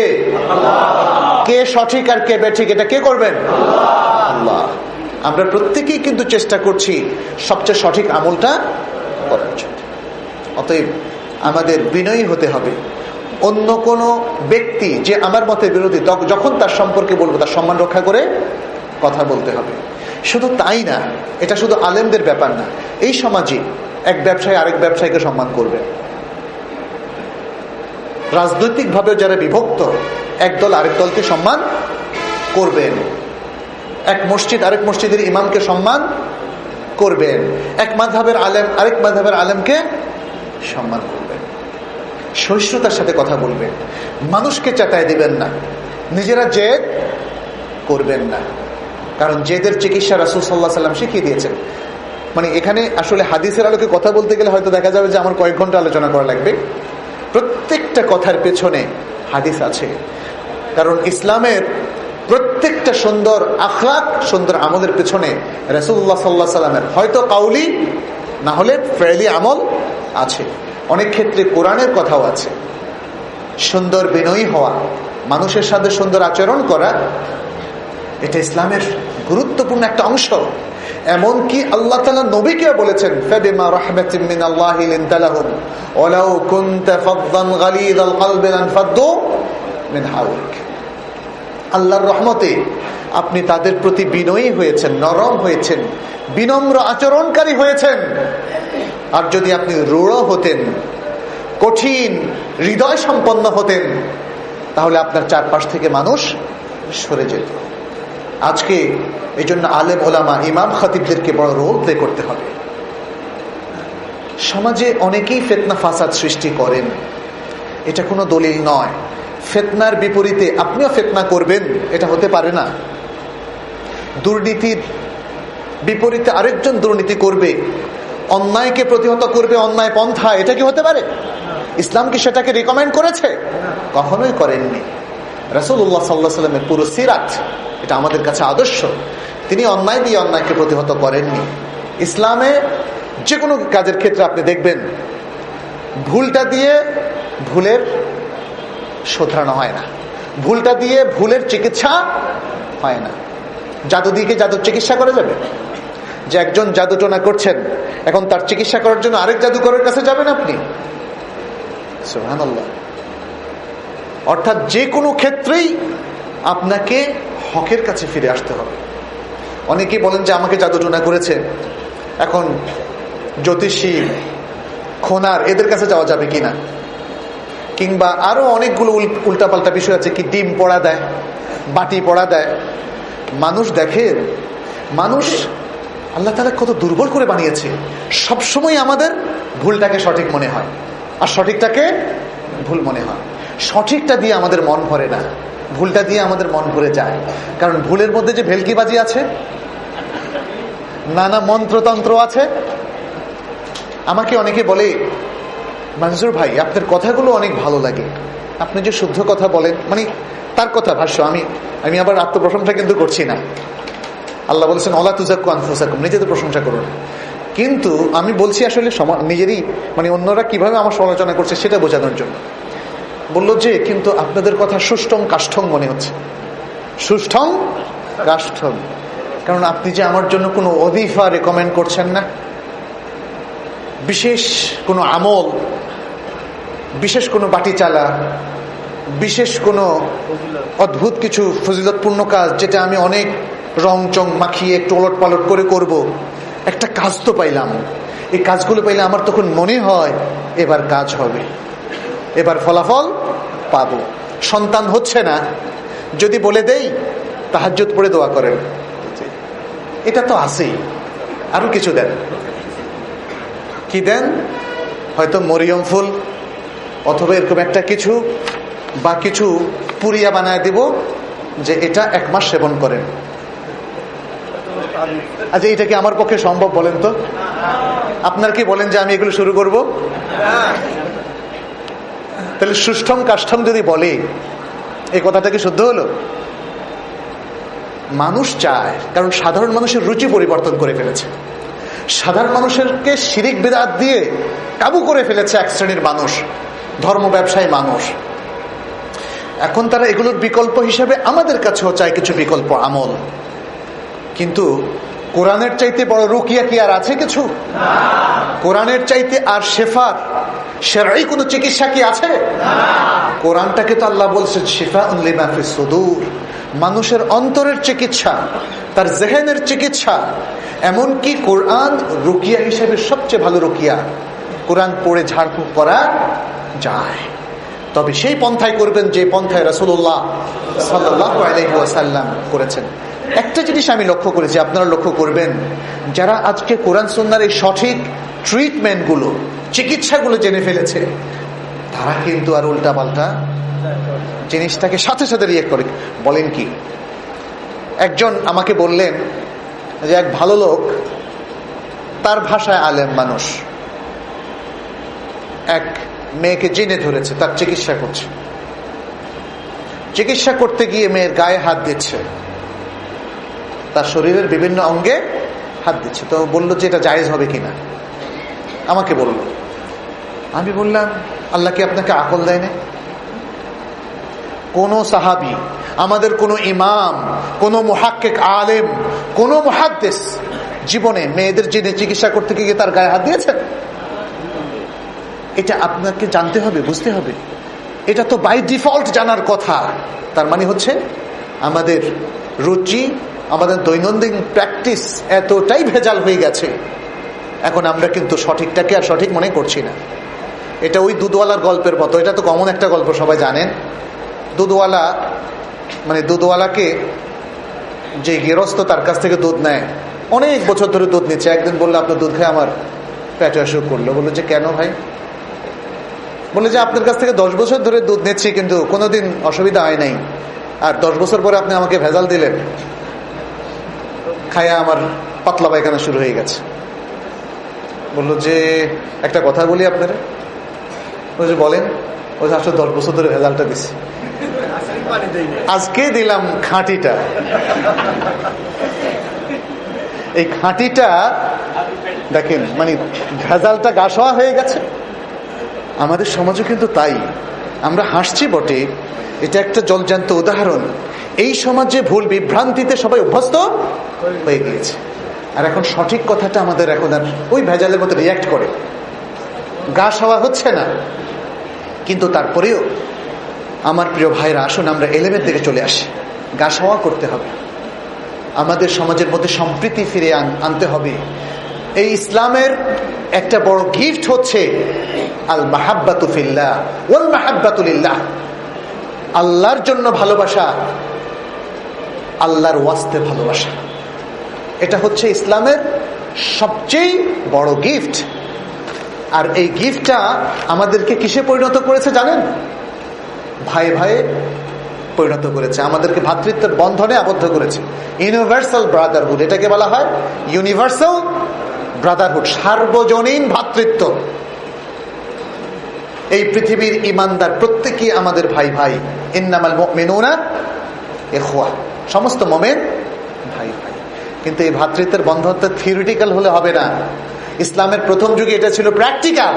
কে সঠিক আর কে বেঠিক এটা কে করবেন? আল্লাহ। আমরা প্রত্যেকেই কিন্তু চেষ্টা করছি সবচেয়ে সঠিক আমলটা করার জন্য। অতএব আমাদের বিনয়ী হতে হবে। অন্য কোন ব্যক্তি যে আমার মতে বিরোধী, যখন তার সম্পর্কে বলবো তার সম্মান রক্ষা করে কথা বলতে হবে। শুধু তাই না, এটা শুধু আলেমদের ব্যাপার না, এই সমাজে এক ব্যবসায়ী আরেক ব্যবসায়ীকে সম্মান করবে। রাজনৈতিক ভাবে যারা বিভক্ত, একদল আরেক দলকে সম্মান করবেন, এক মসজিদ আরেক মসজিদের ইমামকে সম্মান করবেন, এক মাযহাবের আলেম আরেক মাযহাবের আলেমকে সম্মান করবেন, সহিষ্ণুতার সাথে কথা বলবেন, মানুষকে চেতায় দিবেন না, নিজেরা জেদ করবেন না। কারণ জেদের চিকিৎসা রাসূল সাল্লাল্লাহু আলাইহি ওয়াসাল্লাম শিখিয়ে দিয়েছেন। মানে এখানে আসলে হাদিসের আলোকে কথা বলতে গেলে হয়তো দেখা যাবে যে আমার কয়েক ঘন্টা আলোচনা করা লাগবে। প্রত্যেকটা কথার পেছনে হাদিস আছে, কারণ ইসলামের প্রত্যেকটা সুন্দর আখলাক, সুন্দর আমলের পেছনে রাসূলুল্লাহ সাল্লাল্লাহু আলাইহি ওয়াসাল্লামের হয়তো কাউলি না হলে ফেলি আমল আছে। অনেক ক্ষেত্রে কোরআনের কথাও আছে। সুন্দর বিনয়ী হওয়া, মানুষের সাথে সুন্দর আচরণ করা, এটা ইসলামের গুরুত্বপূর্ণ একটা অংশ। এমনকি আল্লাহ তাআলা নবীকে বলেছেন, ফাবিমা রাহমাতিন মিনাল্লাহি লিনতা লাহুম ওয়ালাউ কুনতা ফাদদান গালিযাল কলবি লানফাদ্দু মিন হাওলিক। আল্লাহর রহমতে আপনি তাদের প্রতি বিনয়ী হয়েছেন, নরম হয়েছেন, বিনম্র আচরণকারী হয়েছেন, আর যদি আপনি রূঢ় হতেন, কঠিন হৃদয় সম্পন্ন হতেন, তাহলে আপনার চারপাশ থেকে মানুষ সরে যেত। আজকে এই জন্য আলেম ওলামা ইমাম খতিবদেরকে বড় রোল প্লে করতে হবে। সমাজে অনেকেই ফিতনা ফাসাদ সৃষ্টি করেন, এটা কোনো দলিল নয়। ফিতনার বিপরীতে আপনিও ফিতনা করবেন, এটা হতে পারে না। দুর্নীতির বিপরীতে আরেকজন দুর্নীতি করবে, অন্যায়কে প্রতিহত করবে অন্যায় পন্থা, এটা কি হতে পারে? ইসলাম কি সেটাকে রিকমেন্ড করেছে? কখনোই করেননি। রাসূলুল্লাহ সাল্লাল্লাহু আলাইহি ওয়াসাল্লামের পুরো সিরাত এটা আমাদের কাছে আদর্শ। তিনি অন্যায় দিয়ে অন্যায়কে প্রতিহত করেননি। ইসলামে যে কোনো কাজের ক্ষেত্রে আপনি দেখবেন ভুলটা দিয়ে ভুলের শোধরানো হয় না, ভুলটা দিয়ে ভুলের চিকিৎসা হয় না। জাদু দিয়ে জাদুর চিকিৎসা করা যাবে? যে একজন জাদুটোনা করছেন, এখন তার চিকিৎসা করার জন্য আরেক জাদুকরের কাছে যাবেন আপনি? সুবহানাল্লাহ। অর্থাৎ যে কোনো ক্ষেত্রেই আপনাকে হকের কাছে ফিরে আসতে হবে। অনেকেই বলেন যে আমাকে জাদুটোনা করেছে, এখন জ্যোতিষী, খোনার এদের কাছে যাওয়া যাবে কিনা, কিংবা আরো অনেকগুলো উল্টাপাল্টা বিষয় আছে, কি ডিম পড়া দেয়, বাটি পড়া দেয়। মানুষ দেখেন, মানুষ আল্লাহ তাআলা কত দুর্বল করে বানিয়েছে। সবসময় আমাদের ভুলটাকে সঠিক মনে হয় আর সঠিকটাকে ভুল মনে হয়। সঠিকটা দিয়ে আমাদের মন ভরে না, ভুলটা দিয়ে আমাদের মন ভরে যায়। কারণ ভুলের মধ্যে যে ভেলকিবাজি আছে, নানা মন্ত্রতন্ত্র আছে। আমাকে অনেকে বলে, মনজুর ভাই আপনার কথাগুলো অনেক ভালো লাগে, আপনি যে শুদ্ধ কথা বলেন, মানে তার কথা ভাষ্য, আমি আমি আবার আত্মপ্রশংসা কিন্তু করছি না। আল্লাহ বলেছেন ওয়ালা তুযাক্কু আনফুসাকুম, নিজেদের প্রশংসা করুন। কিন্তু আমি বলছি আসলে নিজেরই, মানে অন্যরা কিভাবে আমার সমালোচনা করছে সেটা বোঝানোর জন্য। বলল যে কিন্তু আপনাদের কথা সুষ্টং কাষ্ঠং মনে হচ্ছে, সুষ্টং কাষ্ঠং। কারণ আপনি যে আমার জন্য কোনো ওযিফা রেকমেন্ড করছেন না, বিশেষ কোনো আমল, বিশেষ কোনো বাটি চালা, বিশেষ কোনো অদ্ভুত কিছু ফজিলতপূর্ণ কাজ যেটা আমি অনেক রং চং মাখিয়ে একটু ওলট পালট করে করব, একটা কাজ তো পাইলাম। এই কাজগুলো পাইলে আমার তখন মনে হয় এবার কাজ হবে, এবার ফলাফল পাবো। সন্তান হচ্ছে না, যদি বলে দেই তাহাজ্জুদ পড়ে দোয়া করেন, এটা তো আছেই, আরো কিছু দেন। কি দেন? হয়তো মরিয়ম ফুল অথবা এরকম একটা কিছু, বা কিছু পুরিয়া বানায় দিব যে এটা এক মাস সেবন করেন। আচ্ছা, এটা কি আমার পক্ষে সম্ভব বলেন তো? আপনার কি বলেন যে আমি এগুলো শুরু করব? তাহলে সুষ্ঠম কাষ্ঠম যদি বলে, এই কথাটা কি শুদ্ধ হলো? মানুষ চায়, কারণ সাধারণ মানুষের রুচি পরিবর্তন করে ফেলেছে। সাধারণ মানুষেরকে শিরিক বিদআত দিয়ে কাবু করে ফেলেছে এক শ্রেণীর মানুষ, ধর্ম ব্যবসায়ী মানুষ। এখন তারা এগুলোর বিকল্প হিসেবে আমাদের কাছেও চায় কিছু বিকল্প আমল। কিন্তু কোরআনের চাইতে বড় রুকিয়া কি আর আছে কিছু? কোরআনের চাইতে আর শেফার শরঈ কোনো চিকিৎসা কি আছে? কোরআনটাকে তো আল্লাহ বলছেন শিফাউন লিমা ফিস সুদূর, মানুষের অন্তরের চিকিৎসা, তার জেহেনের চিকিৎসা। এমনকি কোরআন রুকিয়া হিসেবে সবচেয়ে ভালো রুকিয়া। কোরআন পড়ে ঝাড়ফুঁক করা যায়, তবে সেই পন্থায় করবেন যে পন্থায় রাসূলুল্লাহ সাল্লাল্লাহু আলাইহি ওয়াসাল্লাম করেছেন। একটা জিনিস আমি লক্ষ্য করেছি, আপনারা লক্ষ্য করবেন, যারা আজকে কোরআন সুন্নাহর এই সঠিক ট্রিটমেন্টগুলো, চিকিৎসাগুলো জেনে ফেলেছে, তারা কিন্তু আর উল্টা পাল্টা জিনিসটাকে সাথে সাথে রিয়েক্ট করে। বলেন কি? একজন আমাকে বললেন যে এক ভালো লোক, তার ভাষায় আলেম মানুষ, এক মেয়েকে জেনে ধরেছে, তার চিকিৎসা করছে। চিকিৎসা করতে গিয়ে মেয়ের গায়ে হাত দিচ্ছে, তার শরীরের বিভিন্ন অঙ্গে হাত দিচ্ছে। তো বললো যে এটা জায়েজ হবে কিনা, আমাকে বলল। আমি বললাম আল্লাহ কি আপনাকে আকল দেয় না? কোন সাহাবী, আমাদের কোন ইমাম, কোন মুহাক্কিক আলেম, কোন মুহাদ্দিস জীবনে মেয়েদের জেনে চিকিৎসা করতে গিয়ে তার গায়ে হাত দিয়েছেন? এটা আপনাকে জানতে হবে, বুঝতে হবে। এটা তো বাই ডিফল্ট জানার কথা। তার মানে হচ্ছে আমাদের রুচি, আমাদের দৈনন্দিন প্র্যাকটিস এতটাই ভেজাল হয়ে গেছে এখন আমরা কিন্তু সঠিকটাকে আর সঠিক মনে করছি না। এটা ওই দুধওয়ালার গল্পের মতো, এটা তো কমন একটা গল্প, সবাই জানেন। দুধওয়ালা মানে দুধওয়ালাকে যে গৃহস্থ তার কাছ থেকে দুধ নেয়, অনেক বছর ধরে দুধ নিচ্ছে। একদিন বললো আপনার দুধ খেয়ে আমার পেটে অসুখ করলো। বললো যে কেন ভাই? বলে যে আপনার কাছ থেকে দশ বছর ধরে দুধ নিচ্ছি কিন্তু কোনোদিন অসুবিধা হয় নাই, আর দশ বছর পরে আপনি আমাকে ভেজাল দিলেন, খায়া আমার পাতলা পায়খানা শুরু হয়ে গেছে। বললো যে একটা কথা বলি আপনারা। বলছে বলেন। বলছে আসলে দশ বছর ধরে ভেজালটা দিছি, আজকে দিলাম খাঁটিটা। এই খাঁটিটা দেখেন, মানে ভেজালটা গাছওয়া হয়ে গেছে। আমাদের সমাজে কিন্তু তাই, আমরা হাসছি বটে, এটা একটা জলজান্ত উদাহরণ। এই সমাজে ভুল বিভ্রান্তিতে সবাই অভ্যস্ত হয়ে গিয়েছে, আর এখন সঠিক কথাটা আমাদের এখন আর ওই ভেজালের মতো রিয়াক্ট করে। গা সওয়া হচ্ছে না, কিন্তু তারপরেও আমার প্রিয় ভাইরা, আসুন আমরা এলেমের দিকে চলে আসি। গা সওয়া করতে হবে, আমাদের সমাজের মধ্যে সম্প্রীতি ফিরে আনতে হবে। এই ইসলামের একটা বড় গিফট হচ্ছে আল মাহাব্বাতু ফিল্লাহ ওয়াল মাহাব্বাতু লিল্লাহ, আল্লাহর জন্য ভালোবাসা, আল্লাহর ওয়াস্তে ভালোবাসা। এটা হচ্ছে ইসলামের সবচেয়ে বড় গিফট। আর এই গিফটটা আমাদেরকে কিসে পরিণত করেছে জানেন? ভাই ভাই পরিণত করেছে, আমাদেরকে ভ্রাতৃত্বের বন্ধনে আবদ্ধ করেছে। ইউনিভার্সাল ব্রাদারহুড, এটাকে বলা হয় ইউনিভার্সাল ব্রাদারহুড, সার্বজনীন ভ্রাতৃত্ব। এই পৃথিবীর ইমানদার প্রত্যেকেই আমাদের ভাই ভাই। ইন্নামাল মুমিনুনা ইখওয়া, সমস্ত মুমিন ভাই ভাই। কিন্তু এই ভ্রাতৃত্বের বন্ধনটা থিওরিটিক্যাল হলে হবে না। ইসলামের প্রথম যুগে এটা ছিল প্র্যাকটিক্যাল।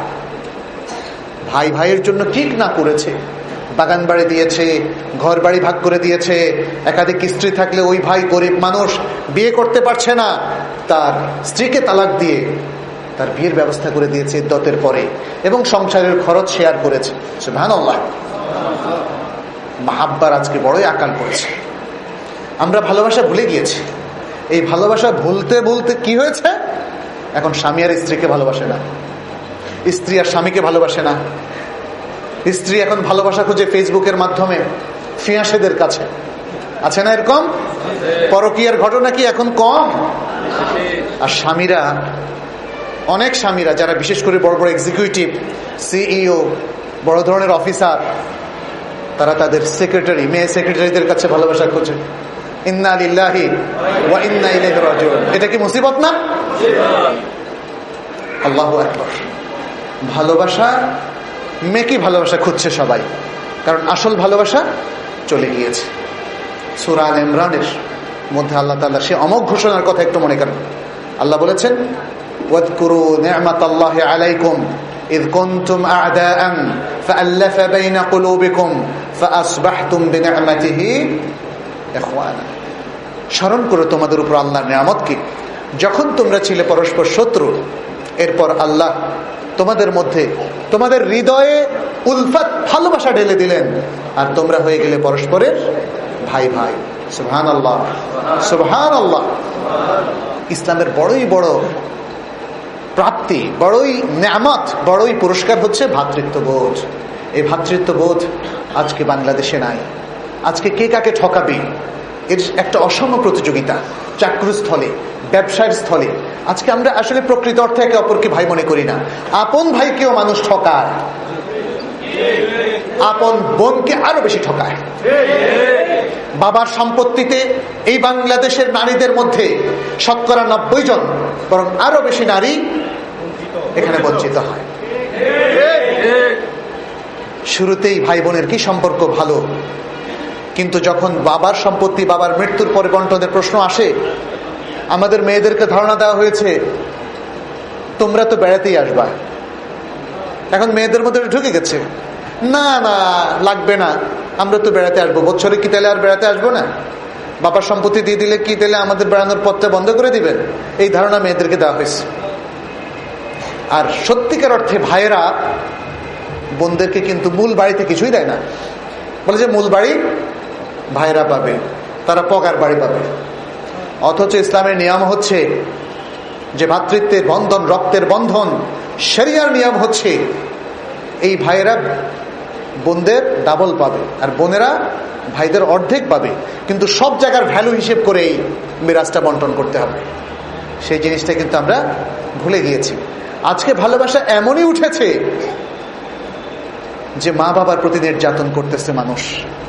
ভাই ভাইয়ের জন্য কি না করেছে, বাগান বাড়ি দিয়েছে, ঘর বাড়ি ভাগ করে দিয়েছে। একাধিক স্ত্রী থাকলে ওই ভাই গরিব মানুষ, বিয়ে করতে পারছে না, তার স্ত্রীকে তালাক দিয়ে তার বিয়ের ব্যবস্থা করে দিয়েছে ইদ্দতের পরে, এবং সংসারের খরচ শেয়ার করেছে। সুবহানাল্লাহ। মাহাব্বার আজকে বড়ই আকাল পড়েছে, আমরা ভালোবাসা ভুলে গিয়েছি। এই ভালোবাসা ভুলতে ভুলতে কি হয়েছে, এখন স্বামী আর স্ত্রীকে ভালোবাসে না, স্ত্রী আর স্বামীকে ভালোবাসে না। স্ত্রী এখন ভালোবাসা খুঁজে ফেসবুকের মাধ্যমে ফিয়াঁসেদের কাছে। আছে না এরকম? পরকীয়ার ঘটনা কি এখন কম? আর স্বামীরা, অনেক স্বামীরা যারা বিশেষ করে বড় বড় এক্সিকিউটিভ, সিইও, বড় ধরনের অফিসার, তারা তাদের সেক্রেটারি, মেয়ে সেক্রেটারিদের কাছে ভালোবাসা খোঁজে। ইন্না লিল্লাহি ওয়া ইন্না ইলাইহি রাজিউন। এটা কি মুসিবত না? আল্লাহু আকবার। ভালোবাসা, মেকি ভালোবাসা খুঁজছে সবাই, কারণ আসল ভালোবাসা চলে গিয়েছে। সূরা আল ইমরানের মধ্যে আল্লাহ তাআলা সে অমোঘ ঘোষণার কথা একটু মনে করেন। আল্লাহ বলেছেন, ওয়াযকুরু নি'মাতাল্লাহি আলাইকুম ইয কুনতুম আ'দাআন ফাআল্লাফা বাইনা কুলুবিকুম ফাআসবাহতুম বিনি'মাতিহি ইখওয়ানা। স্মরণ করো তোমাদের উপর আল্লাহর নিয়ামত কি, যখন তোমরা ছিলে পরস্পর শত্রু, এরপর আল্লাহ তোমাদের মধ্যে, তোমাদের হৃদয়ে উলফত, ভালোবাসা ঢেলে দিলেন, আর তোমরা হয়ে গেলে পরস্পরের ভাই ভাই। সুবহানাল্লাহ, সুবহানাল্লাহ। ইসলামের বড়ই বড় প্রাপ্তি, বড়ই নিয়ামত, বড়ই পুরস্কার হচ্ছে ভ্রাতৃত্ববোধ। এই ভ্রাতৃত্ববোধ আজকে বাংলাদেশে নাই। আজকে কে কাকে ঠকাবে এর একটা অসম প্রতিযোগিতা, চাকরিস্থলে, ব্যবসার স্থলে। আজকে আমরা আসলে প্রকৃত অর্থে একে অপরকে ভাই মনে করি না। আপন ভাইকেও মানুষ ঠকায়, আপন বোনকে আরো বেশি ঠকায়। বাবার সম্পত্তিতে এই বাংলাদেশের নারীদের মধ্যে শতকরা নব্বই জন, বরং আরো বেশি নারী এখানে বঞ্চিত হয়। শুরুতেই ভাই বোনের কি সম্পর্ক ভালো, কিন্তু যখন বাবার সম্পত্তি বাবার মৃত্যুর পরে বন্টনের প্রশ্ন আসে, আমাদের মেয়েদেরকে ধারণা দেওয়া হয়েছে তোমরা তো বেড়াতেই আসবা। এখন মেয়েদের মধ্যে ঢুকে গেছে, না না লাগবে না, আমরা তো বেড়াতে আসবো, বছরে কি তাহলে আর বেড়াতে আসবো না? বাবার সম্পত্তি দিয়ে দিলে কি তাহলে আমাদের বেড়ানোর পথটা বন্ধ করে দিবেন? এই ধারণা মেয়েদেরকে দেওয়া হয়েছে। আর সত্যিকার অর্থে ভাইয়েরা বোনদেরকে কিন্তু মূল বাড়িতে কিছুই দেয় না, বলে যে মূল বাড়ি ভাইরা পাবে, তারা পগার বাড়ি পাবে। অথচ ইসলামের নিয়ম হচ্ছে যে ভ্রাতৃত্বের বন্ধন, রক্তের বন্ধন, শরিয়ার নিয়ম হচ্ছে এই ভাইয়েরা বোনদের ডাবল পাবে আর বোনেরা ভাইদের অর্ধেক পাবে, কিন্তু সব জায়গার ভ্যালু হিসেব করে এই মিরাজটা বন্টন করতে হবে। সেই জিনিসটা কিন্তু আমরা ভুলে গিয়েছি। আজকে ভালোবাসা এমনই উঠেছে যে মা বাবার প্রতি নির্যাতন করতেছে মানুষ।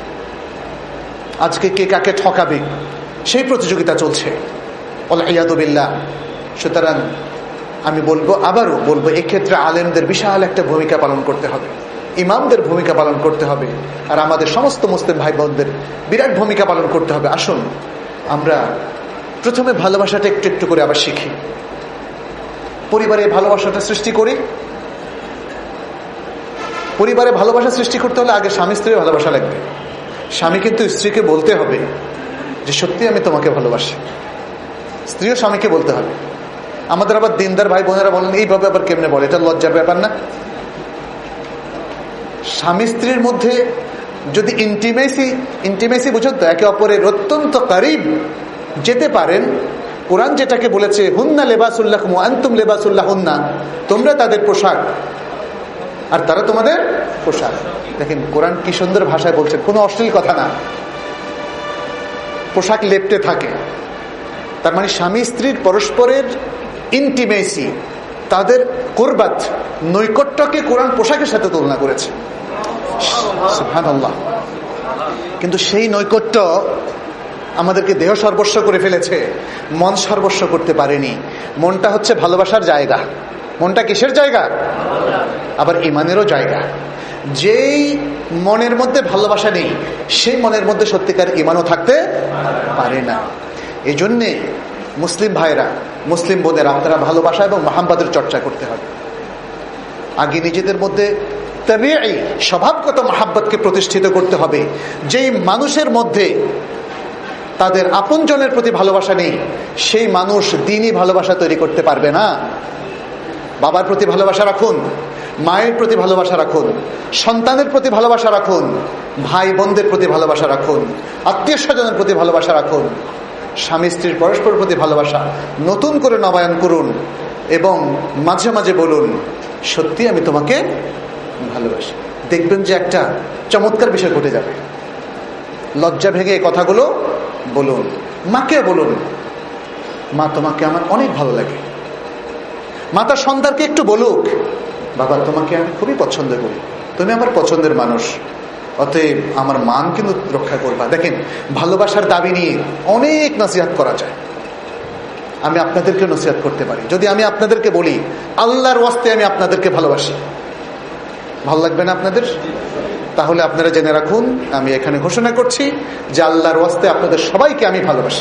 আজকে কে কাকে ঠকাবে সেই প্রতিযোগিতা চলছে, ওয়াল-ইয়াযু বিল্লাহ। সুতরাং আমি বলবো, আবারও বলবো, এক্ষেত্রে আলেমদের বিশাল একটা ভূমিকা পালন করতে হবে, ইমামদের ভূমিকা পালন করতে হবে, আর আমাদের সমস্ত মুসলিম ভাই বোনদের বিরাট ভূমিকা পালন করতে হবে। আসুন আমরা প্রথমে ভালোবাসাটা একটু একটু করে আবার শিখি, পরিবারে ভালোবাসাটা সৃষ্টি করি। পরিবারে ভালোবাসা সৃষ্টি করতে হলে আগে স্বামী স্ত্রীর ভালোবাসা লাগবে। স্বামী কিন্তু স্ত্রীকে বলতে হবে যে সত্যি আমি তোমাকে ভালোবাসি, স্ত্রীও স্বামীকে বলতে হবে। আমাদের আবার দিনদার ভাই বোনেরা বলেন এইভাবে আবার কেমনে বলে, এটা লজ্জার ব্যাপার না? স্বামী স্ত্রীর মধ্যে যদি ইন্টিমেসি ইন্টিমেসি বুঝুন তো, একে অপরের অত্যন্ত করিব যেতে পারেন, কোরআন যেটাকে বলেছে হুন্না লেবাসুল্লাকুম ওয়া আনতুম লেবাসুল্লাহুন্না, তোমরা তাদের পোশাক আর তারা তোমাদের পোশাক। দেখেন কোরআন কি সুন্দর ভাষায় বলছে, কোনো অশ্লীল কথা না, পোশাক লেপটে থাকে। তার মানে স্বামী স্ত্রীর পরস্পরের ইন্টিমেসি, তাদের কুরবাত, নৈকট্যকে কোরআন পোশাকের সাথে তুলনা করেছে। সুবহানাল্লাহ। কিন্তু সেই নৈকট্য আমাদেরকে দেহ সর্বস্ব করে ফেলেছে, মন সর্বস্ব করতে পারেনি। মনটা হচ্ছে ভালোবাসার জায়গা। মনটা কিসের জায়গা? আবার ইমানেরও জায়গা। যেই মনের মধ্যে ভালোবাসা নেই সেই মনের মধ্যে সত্যিকার ইমানও থাকতে পারে না। এই জন্যে মুসলিম ভাইরা, মুসলিম বোনেরা, আপনারা ভালোবাসা এবং মহাব্বতের চর্চা করতে হবে। আগে নিজেদের মধ্যে তাবিঈ স্বভাবগত মহাব্বতকে প্রতিষ্ঠিত করতে হবে। যেই মানুষের মধ্যে তাদের আপনজনের প্রতি ভালোবাসা নেই সেই মানুষ দ্বীনি ভালোবাসা তৈরি করতে পারবে না। বাবার প্রতি ভালোবাসা রাখুন, মায়ের প্রতি ভালোবাসা রাখুন, সন্তানের প্রতি ভালোবাসা রাখুন, ভাই বোনদের প্রতি ভালোবাসা রাখুন, আত্মীয় স্বজনের প্রতি ভালোবাসা রাখুন, স্বামী স্ত্রীর পরস্পর প্রতি ভালোবাসা নতুন করে নবায়ন করুন এবং মাঝে মাঝে বলুন সত্যি আমি তোমাকে ভালোবাসি। দেখবেন যে একটা চমৎকার বিষয় ঘটে যাবে। লজ্জা ভেঙে এই কথাগুলো বলুন, মাকে বলুন মা তোমাকে আমার অনেক ভালো লাগে। মা তার সন্তানকে একটু বলুক বাবা তোমাকে আমি খুবই পছন্দ করি, তুমি আমার পছন্দের মানুষ, অতএব আমার মান কিন্তু রক্ষা করবা। দেখেন ভালোবাসার দাবি নিয়ে অনেক নসিহত করা যায়। আমি আপনাদেরকে নসিহত করতে পারি। যদি আমি আপনাদেরকে বলি আল্লাহর ওয়াস্তে আমি আপনাদেরকে ভালোবাসি, ভালো লাগবে না আপনাদের? তাহলে আপনারা জেনে রাখুন আমি এখানে ঘোষণা করছি যে আল্লাহর ওয়াস্তে আপনাদের সবাইকে আমি ভালোবাসি।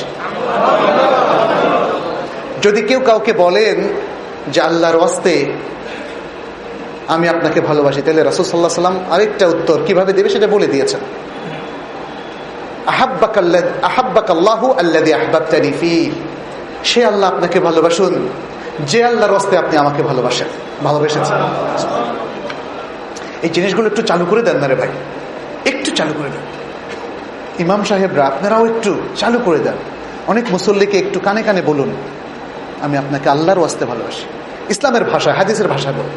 যদি কেউ কাউকে বলেন যে আল্লাহর ওয়াস্তে আমি আপনাকে ভালোবাসি, তাহলে রাসূল সাল্লাল্লাহু আলাইহি ওয়াসাল্লাম আরেকটা উত্তর কিভাবে দেবে সেটা বলে দিয়েছেন। আহাব্বাকাল্লাযী আহাব্বাকাল্লাহু আল্লাযী আহবাবতানি ফী, সে আল্লাহ আপনাকে ভালোবাসুন যে আল্লাহর ওয়াস্তে আপনি আমাকে ভালোবাসেন, ভালোবেসেছেন। এই জিনিসগুলো একটু চালু করে দেন না রে ভাই, একটু চালু করে দেন। ইমাম সাহেবরা আপনারাও একটু চালু করে দেন। অনেক মুসল্লিকে একটু কানে কানে বলুন আমি আপনাকে আল্লাহর ওয়াস্তে ভালোবাসি, ইসলামের ভাষা, হাদিসের ভাষা বলুন।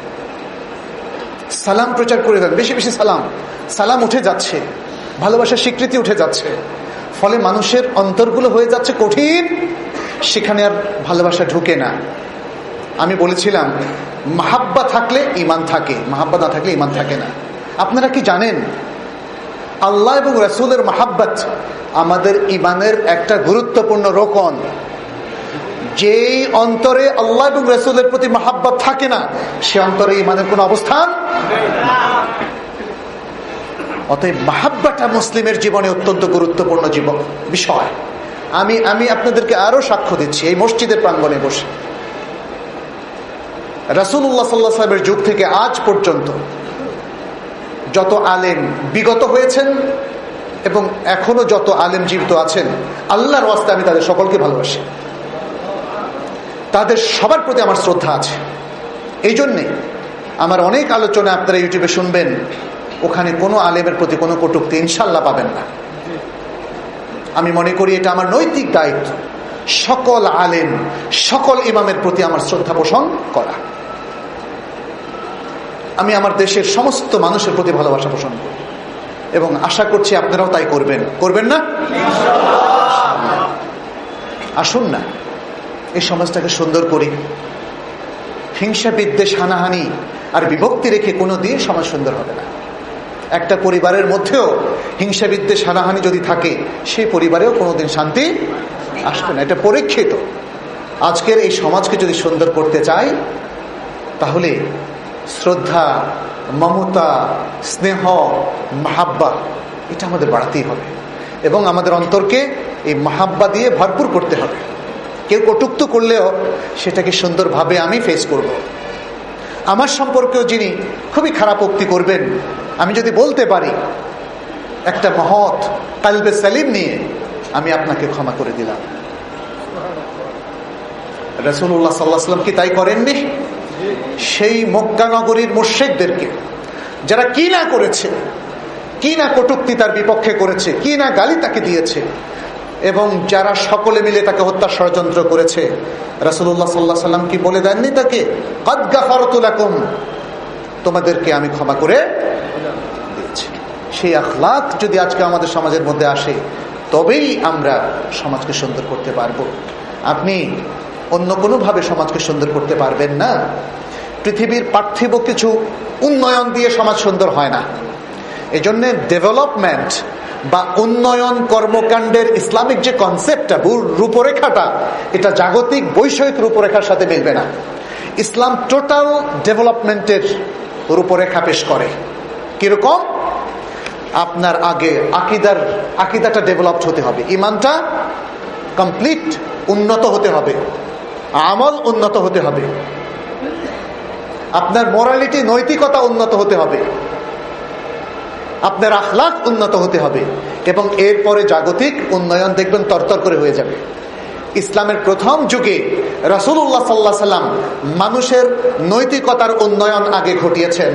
সালাম প্রচার করে দেন, বেশি বেশি সালাম। সালাম উঠে যাচ্ছে, ভালোবাসার স্বীকৃতি উঠে যাচ্ছে, ফলে মানুষের অন্তরগুলো হয়ে যাচ্ছে কঠিন, সেখানে আর ভালোবাসা ঢুকে না। আমি বলেছিলাম মাহাব্বা থাকলে ইমান থাকে, মাহাব্বা না থাকলে ইমান থাকে না। আপনারা কি জানেন আল্লাহ এবং রাসূলের মাহাব্বত আমাদের ইমানের একটা গুরুত্বপূর্ণ রোকন। যেই অন্তরে আল্লাহ এবং রাসূলের প্রতি মাহাব্বত থাকে না সে অন্তরে ইমানের কোন অবস্থান। অতএব মাহাব্বাটা মুসলিমের জীবনে অত্যন্ত গুরুত্বপূর্ণ জীবন বিষয়। আমি আমি আপনাদেরকে আরো সাক্ষ্য দিচ্ছি এই মসজিদের প্রাঙ্গণে বসে। রাসূলুল্লাহ সাল্লাল্লাহু আলাইহি ওয়াসাল্লামের যুগ থেকে আজ পর্যন্ত যত আলেম বিগত হয়েছেন এবং এখনো যত আলেম জীবিত আছেন, আল্লাহর ওয়াস্তে আমি তাদের সকলকে ভালোবাসি, তাদের সবার প্রতি আমার শ্রদ্ধা আছে। এই জন্যে আমার অনেক আলোচনা আপনারা ইউটিউবে শুনবেন, ওখানে কোনো আলেমের প্রতি কোনো কটূক্তি ইনশাল্লাহ পাবেন না। আমি মনে করি এটা আমার নৈতিক দায়িত্ব। সকল আলেম, সকল ইমামের প্রতি আমার শ্রদ্ধা পোষণ করা। আমি আমার দেশের সমস্ত মানুষের প্রতি ভালোবাসা পোষণ করি এবং আশা করছি আপনারাও তাই করবেন। করবেন না? আসুন না এই সমাজটাকে সুন্দর করি। হিংসা, বিদ্বেষ, হানাহানি আর বিভক্তি রেখে কোনো দিন সমাজ সুন্দর হবে না। একটা পরিবারের মধ্যেও হিংসা, বিদ্বেষ, হানাহানি যদি থাকে, সেই পরিবারেও কোনোদিন শান্তি আসবে না। এটা পরীক্ষিত। আজকের এই সমাজকে যদি সুন্দর করতে চাই, তাহলে শ্রদ্ধা, মমতা, স্নেহ, মাহাব্বা এটা আমাদের বাড়াতেই হবে এবং আমাদের অন্তরকে এই মাহাব্বা দিয়ে ভরপুর করতে হবে। কেউ কটূক্তি করলেও সেটাকে সুন্দরভাবে আমি ফেস করব। আমার সম্পর্কেও যিনি খুবই খারাপ উক্তি করবেন, আমি যদি বলতে পারি একটা মহৎ কালবে সালিম নিয়ে, আমি আপনাকে ক্ষমা করে দিলাম। রাসূলুল্লাহ সাল্লাল্লাহু আলাইহি ওয়াসাল্লাম কি তাই করেননি? সেই মক্কা নগরীর মুশরিকদেরকে যারা কি না করেছে, কি না কটূক্তি তার বিপক্ষে করেছে, কি না গালি তাকে দিয়েছে, এবং যারা সকলে মিলে তাকে হত্যার ষড়যন্ত্র করেছে, রাসূলুল্লাহ সাল্লাল্লাহু আলাইহি ওয়াসাল্লাম কি বলে দেননি তাকে, কাদ গাফারতু লাকুম, তোমাদেরকে আমি ক্ষমা করে দিয়েছি। সেই আখলাক যদি আজকে আমাদের সমাজের মধ্যে আসে, তবেই আমরা সমাজকে সুন্দর করতে পারবো। আপনি অন্য কোনোভাবে সমাজকে সুন্দর করতে পারবেন না। পৃথিবীর পার্থিব কিছু উন্নয়ন দিয়ে সমাজ সুন্দর হয় না। এজন্য ডেভেলপমেন্ট বা উন্নয়ন কর্মকাণ্ডের ইসলামিক যে কনসেপ্টটা, রূপরেখাটা, এটা জাগতিক বৈষয়িক রূপরেখার সাথে মিলবে না। ইসলাম টোটাল ডেভেলপমেন্টের রূপরেখা পেশ করে। কিরকম? আপনার আগে আকিদার আকিদাটা ডেভেলপড হতে হবে, ইমানটা কমপ্লিট উন্নত হতে হবে, আমল উন্নত হতে হবে, আপনার মোরালিটি, নৈতিকতা উন্নত হতে হবে, আপনার আখলাক উন্নত হতে হবে, এবং এরপরে জাগতিক উন্নয়ন দেখবেন তরতর করে হয়ে যাবে। ইসলামের প্রথম যুগে রাসূলুল্লাহ সাল্লাল্লাহু আলাইহি ওয়াসাল্লাম মানুষের নৈতিকতার উন্নয়ন আগে ঘটিয়েছেন,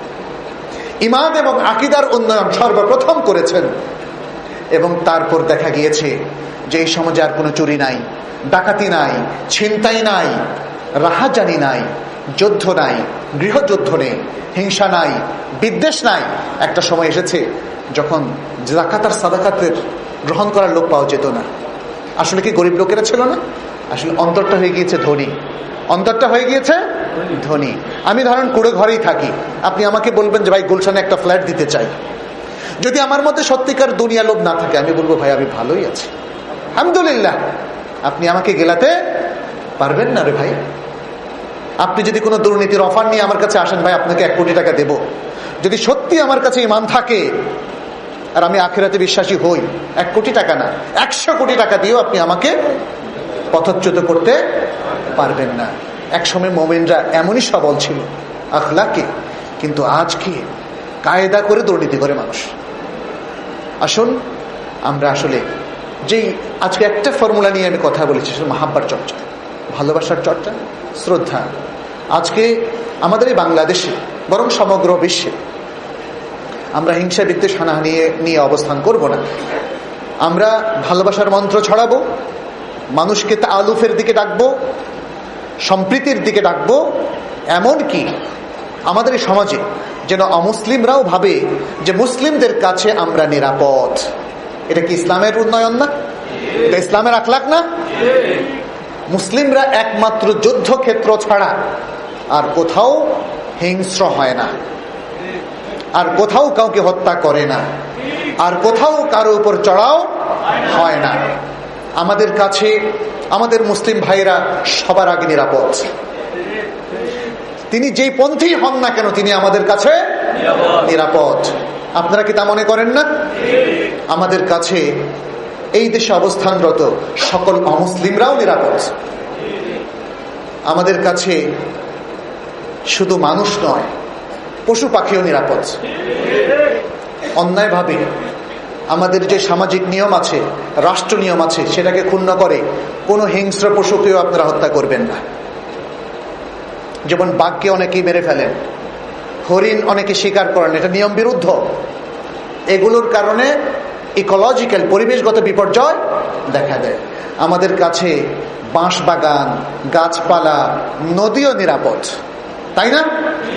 ঈমান এবং আকীদার উন্নয়ন সর্বপ্রথম করেছেন। এবং তারপর দেখা গিয়েছে যে এই সমাজে আর কোনো চুরি নাই, ডাকাতি নাই, ছিনতাই নাই, রাহাজানি নাই, যুদ্ধ নাই, গৃহযুদ্ধ নেই, হিংসা নাই, বিদ্বেষ নাই। একটা সময় এসেছে যখন যাকাত আর সাদাকাতের গ্রহণ করার লোক পাওয়া যেত না। আসলে কি গরিব লোকেরা ছিল না? আসলে অন্তরটা হয়ে গিয়েছে ধনী, অন্তরটা হয়ে গিয়েছে ধনী। আমি ধরেন কুড়ে ঘরেই থাকি, আপনি আমাকে বলবেন যে ভাই গুলশানে একটা ফ্ল্যাট দিতে চাই, যদি আমার মধ্যে সত্যিকার দুনিয়া লোভ না থাকে, আমি বলবো ভাই আমি ভালোই আছি, আলহামদুলিল্লাহ। আপনি আমাকে গেলাতে পারবেন না রে ভাই। আপনি যদি কোনো দুর্নীতির অফার নিয়ে আমার কাছে আসেন, ভাই আপনাকে এক কোটি টাকা দেব, যদি সত্যি আমার কাছে ঈমান থাকে আর আমি আখিরাতে বিশ্বাসী হই, এক কোটি টাকা না, একশো কোটি টাকা দিয়েও আপনি আমাকে পথচ্যুত করতে পারবেন না। একসময় মোমেনরা এমনই সবল ছিল আখলাকে, কিন্তু আজকে কায়দা করে দুর্নীতি করে মানুষ। আসুন আমরা আসলে যেই আজকে একটা ফর্মুলা নিয়ে আমি কথা বলেছি, সেটা মাহাব্বার চর্চা, ভালোবাসার চর্চা, শ্রদ্ধা। আজকে আমাদের এই বাংলাদেশে বরং সমগ্র বিশ্বে আমরা হিংসা, বিদ্বেষ, হানাহানি নিয়ে অবস্থান করব না। আমরা ভালোবাসার মন্ত্র ছড়াবো, মানুষকে তাআলুফের দিকে ডাকবো, সম্প্রীতির দিকে ডাকবো। এমনকি আমাদের এই সমাজে যেন অমুসলিমরাও ভাবে যে মুসলিমদের কাছে আমরা নিরাপদ। এটা কি ইসলামের উন্নয়ন না? এটা ইসলামের আখলাক না? মুসলিমরা একমাত্র যুদ্ধক্ষেত্র ছাড়া আর কোথাও হিংস্র হয় না, আর কোথাও কাউকে হত্যা করে না, আর কোথাও কারো উপর চড়াও হয় না। আমাদের কাছে আমাদের মুসলিম ভাইরা সবার আগে নিরাপদ। তিনি যেই পন্থী হন না কেন, তিনি আমাদের কাছে নিরাপদ। আপনারা কি তা মনে করেন না? আমাদের কাছে এই দেশে অবস্থানরত সকল অমুসলিমরাও নিরাপদ। আমাদের কাছে শুধু মানুষ নয়, পশু পাখিও নিরাপদ। অন্যায়ভাবে আমাদের যে সামাজিক নিয়ম আছে, রাষ্ট্র নিয়ম আছে, সেটাকে ক্ষুণ্ণ করে কোনো হিংস্র পশুকেও আপনারা হত্যা করবেন না। যেমন বাঘকে অনেকেই মেরে ফেলেন, হরিণ অনেকে শিকার করেন, এটা নিয়ম বিরুদ্ধ। এগুলোর কারণে ইকোলজিক্যাল পরিবেশগত বিপর্যয় দেখা দেয়। আমাদের কাছে বাঁশ বাগান, গাছপালা, নদীও নিরাপদ, তাই না?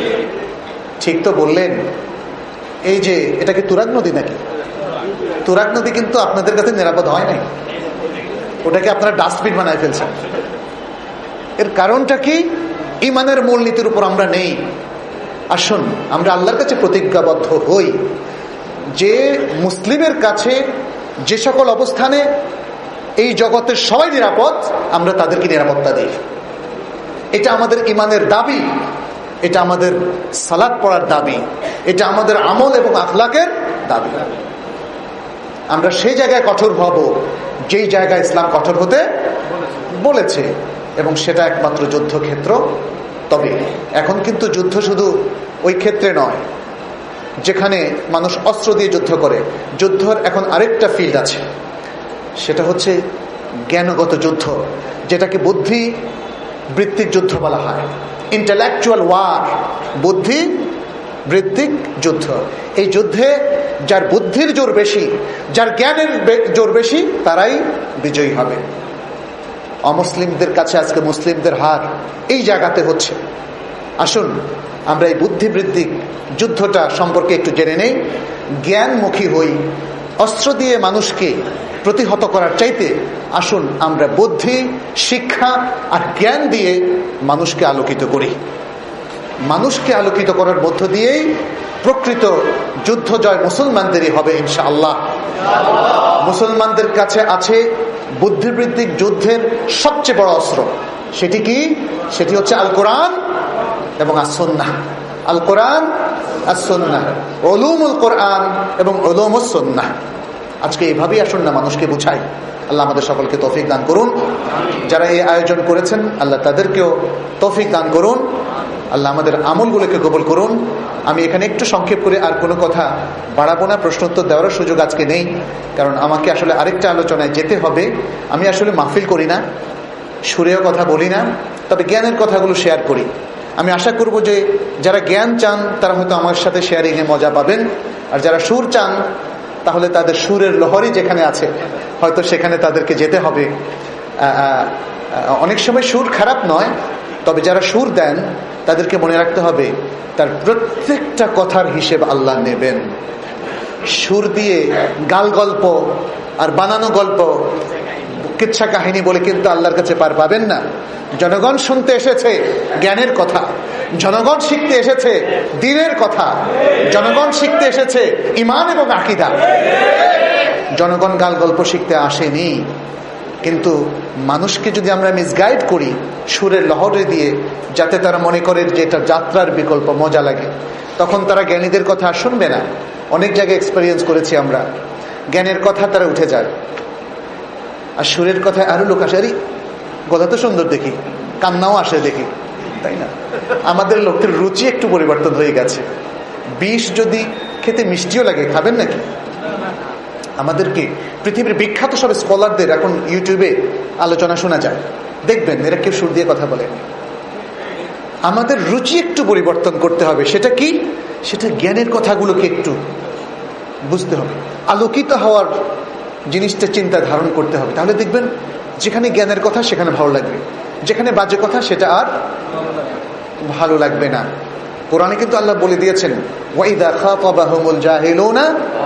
ঠিক তো বললেন। এই যে এটা কি তুরাগ নদী নাকি? তুরাগ নদী কিন্তু আপনাদের কাছে নিরাপদ হয় নাই, ওটাকে আপনারা ডাস্টবিন বানায় ফেলছেন। এর কারণটা কি? ইমানের মূলনীতির উপর আমরা নেই। আসুন আমরা আল্লাহর কাছে প্রতিজ্ঞাবদ্ধ হই যে মুসলিমের কাছে যে সকল অবস্থানে এই জগতের সবাই নিরাপদ, আমরা তাদেরকে নিরাপত্তা দিই। এটা আমাদের ইমানের দাবি, এটা আমাদের সালাত পড়ার দাবি, এটা আমাদের আমল এবং আখলাকের দাবি। আমরা সেই জায়গায় কঠোর হব যেই জায়গায় ইসলাম কঠোর হতে বলেছে, এবং সেটা একমাত্র যুদ্ধক্ষেত্র। তবে এখন কিন্তু যুদ্ধ শুধু ওই ক্ষেত্রে নয় যেখানে মানুষ অস্ত্র দিয়ে যুদ্ধ করে। যুদ্ধর এখন আরেকটা ফিল্ড আছে, সেটা হচ্ছে জ্ঞানগত যুদ্ধ, যেটাকে বুদ্ধি বৃত্তিক যুদ্ধ বলা হয়, ইন্টেলেকচুয়াল ওয়ার, বুদ্ধি বৃত্তিক যুদ্ধ। এই যুদ্ধে যার বুদ্ধির জোর বেশি, যার জ্ঞানের জোর বেশি, তারাই বিজয়ী হবে। অমুসলিমদের কাছে আজকে মুসলিমদের হার এই জায়গাতে হচ্ছে। আসুন আমরা এই বুদ্ধিবৃত্তিক যুদ্ধটা সম্পর্কে একটু জেনে নেই, জ্ঞানমুখী হই। অস্ত্র দিয়ে মানুষকে প্রতিহত করার চাইতে আসুন আমরা বুদ্ধি, শিক্ষা আর জ্ঞান দিয়ে মানুষকে আলোকিত করি। মানুষকে আলোকিত করার মধ্য দিয়েই প্রকৃত যুদ্ধ জয় মুসলমানদেরই হবে ইনশাআল্লাহ। মুসলমানদের কাছে আছে বুদ্ধিবৃত্তিক যুদ্ধের সবচেয়ে বড় অস্ত্র। সেটি কি? সেটি হচ্ছে আল কোরআন এবং আস-সুন্নাহ। আল কোরআন, আস-সুন্নাহ, উলুমুল কোরআন এবং উলুমুস সুন্নাহ। আজকে এভাবেই আসুন না মানুষকে বুঝাই। আল্লাহ আমাদের সকলকে তৌফিক দান করুন। যারা এই আয়োজন করেছেন আল্লাহ তাদেরকেও তৌফিক দান করুন। আল্লাহ আমাদের আমলগুলোকে কবুল করুন। আমি এখানে একটু সংক্ষেপ করে আর কোনো কথা বাড়াবো না, প্রশ্নোত্তর দেওয়ার সুযোগ আজকে নেই, কারণ আমাকে আসলে আরেকটা আলোচনায় যেতে হবে। আমি আসলে মাহফিল করি না, সুরেও কথা বলি না, তবে জ্ঞানের কথাগুলো শেয়ার করি। আমি আশা করব যে যারা জ্ঞান চান তারা হয়তো আমার সাথে শেয়ারিংয়ে মজা পাবেন, আর যারা সুর চান তাহলে তাদের সুরের লহরই যেখানে আছে হয়তো সেখানে তাদেরকে যেতে হবে। অনেক সময় সুর খারাপ নয়, তবে যারা সুর দেন তাদেরকে মনে রাখতে হবে তার প্রত্যেকটা কথার হিসেব আল্লাহ নেবেন। সুর দিয়ে গাল গল্প আর বানানো গল্প, কিচ্ছা কাহিনী বলে কিন্তু আল্লাহর কাছে পার পাবেন না। জনগণ শুনতে এসেছে জ্ঞানের কথা, জনগণ শিখতে এসেছে দ্বীনের কথা, জনগণ শিখতে এসেছে ঈমান এবং আকীদা। জনগণ গাল গল্প শিখতে আসেনি। কিন্তু মানুষকে যদি আমরা মিসগাইড করি সুরের লহরে দিয়ে, যাতে তারা মনে করে যে এটা যাত্রার বিকল্প, মজা লাগে, তখন তারা জ্ঞানীদের কথা শুনবে না। অনেক জায়গায় এক্সপেরিয়েন্স করেছি আমরা, জ্ঞানের কথা তারা উঠে যায়, আর সুরের কথায় আরো লোক আসে, আরে কথা তো সুন্দর দেখি, কান্নাও আসে দেখি, তাই না? আমাদের লোকের রুচি একটু পরিবর্তন হয়ে গেছে। বিষ যদি খেতে মিষ্টিও লাগে, খাবেন নাকি? আমাদেরকে পৃথিবীর বিখ্যাত সব স্কলারদের এখন ইউটিউবে আলোচনা শোনা যায়, দেখবেন এরা কেউ সুর দিয়ে কথা বলে। আমাদের রুচি একটু পরিবর্তন করতে হবে। সেটা কি? সেটা জ্ঞানের কথাগুলোকে একটু বুঝতে হবে, আলোকিত হওয়ার জিনিসটা চিন্তা ধারণ করতে হবে। তাহলে দেখবেন যেখানে জ্ঞানের কথা সেখানে ভালো লাগবে, যেখানে বাজে কথা সেটা আর ভালো লাগবে না। কোরআনে কিন্তু আল্লাহ বলে দিয়েছেন, ওয়াইদা খাতাবাহুমুল জাহিলুনা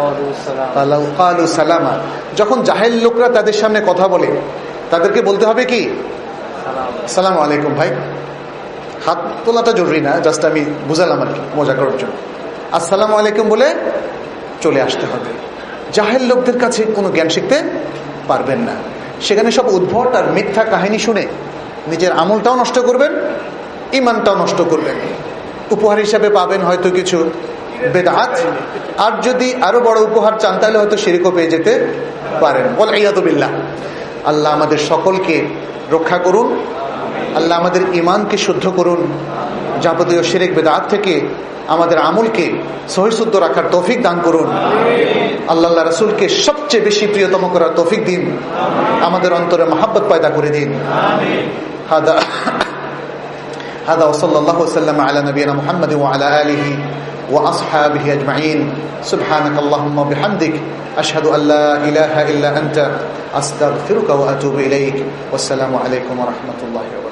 ক্বালু সালামা। যখন জাহেল লোকরা তাদের সামনে কথা বলে তাদেরকে বলতে হবে কি? আসসালামু আলাইকুম। ভাই হাত তোলাটা জরুরি না, জাস্ট আমি বুঝালাম আর কি, মজা করার জন্য। আসসালামু আলাইকুম বলে চলে আসতে হবে। জাহেল লোকদের কাছে কোনো জ্ঞান শিখতে পারবেন না। সেখানে সব উদ্ভট আর মিথ্যা কাহিনী শুনে নিজের আমলটাও নষ্ট করবেন, ইমানটাও নষ্ট করবেন। উপহার হিসাবে পাবেন হয়তো কিছু বেদাত, আর যদি আরো বড় উপহার চান তাহলে হয়তো শিরকও পেয়ে যেতে পারেন। ওয়ালিয়াযু বিল্লাহ। আল্লাহ আমাদের সকলকে রক্ষা করুন, আল্লাহ আমাদের ইমানকে শুদ্ধ করুন, যাবতীয় শিরক বেদাত থেকে আমাদের আমলকে সহিশুদ্ধ রাখার তৌফিক দান করুন। আল্লাহ রাসূলকে সবচেয়ে বেশি প্রিয়তম করার তৌফিক দিন, আমাদের অন্তরে মহব্বত পয়দা করে দিন। হাদা হাদা ওয়া সাল্লাল্লাহু ওয়া সাল্লাম আলা নবিয়িনা মুহাম্মাদ ওয়া আলা আলিহি وأصحابه أجمعين سبحانك اللهم وبحمدك أشهد أن لا إله إلا أنت أستغفرك وأتوب إليك والسلام عليكم ورحمة الله وبركاته.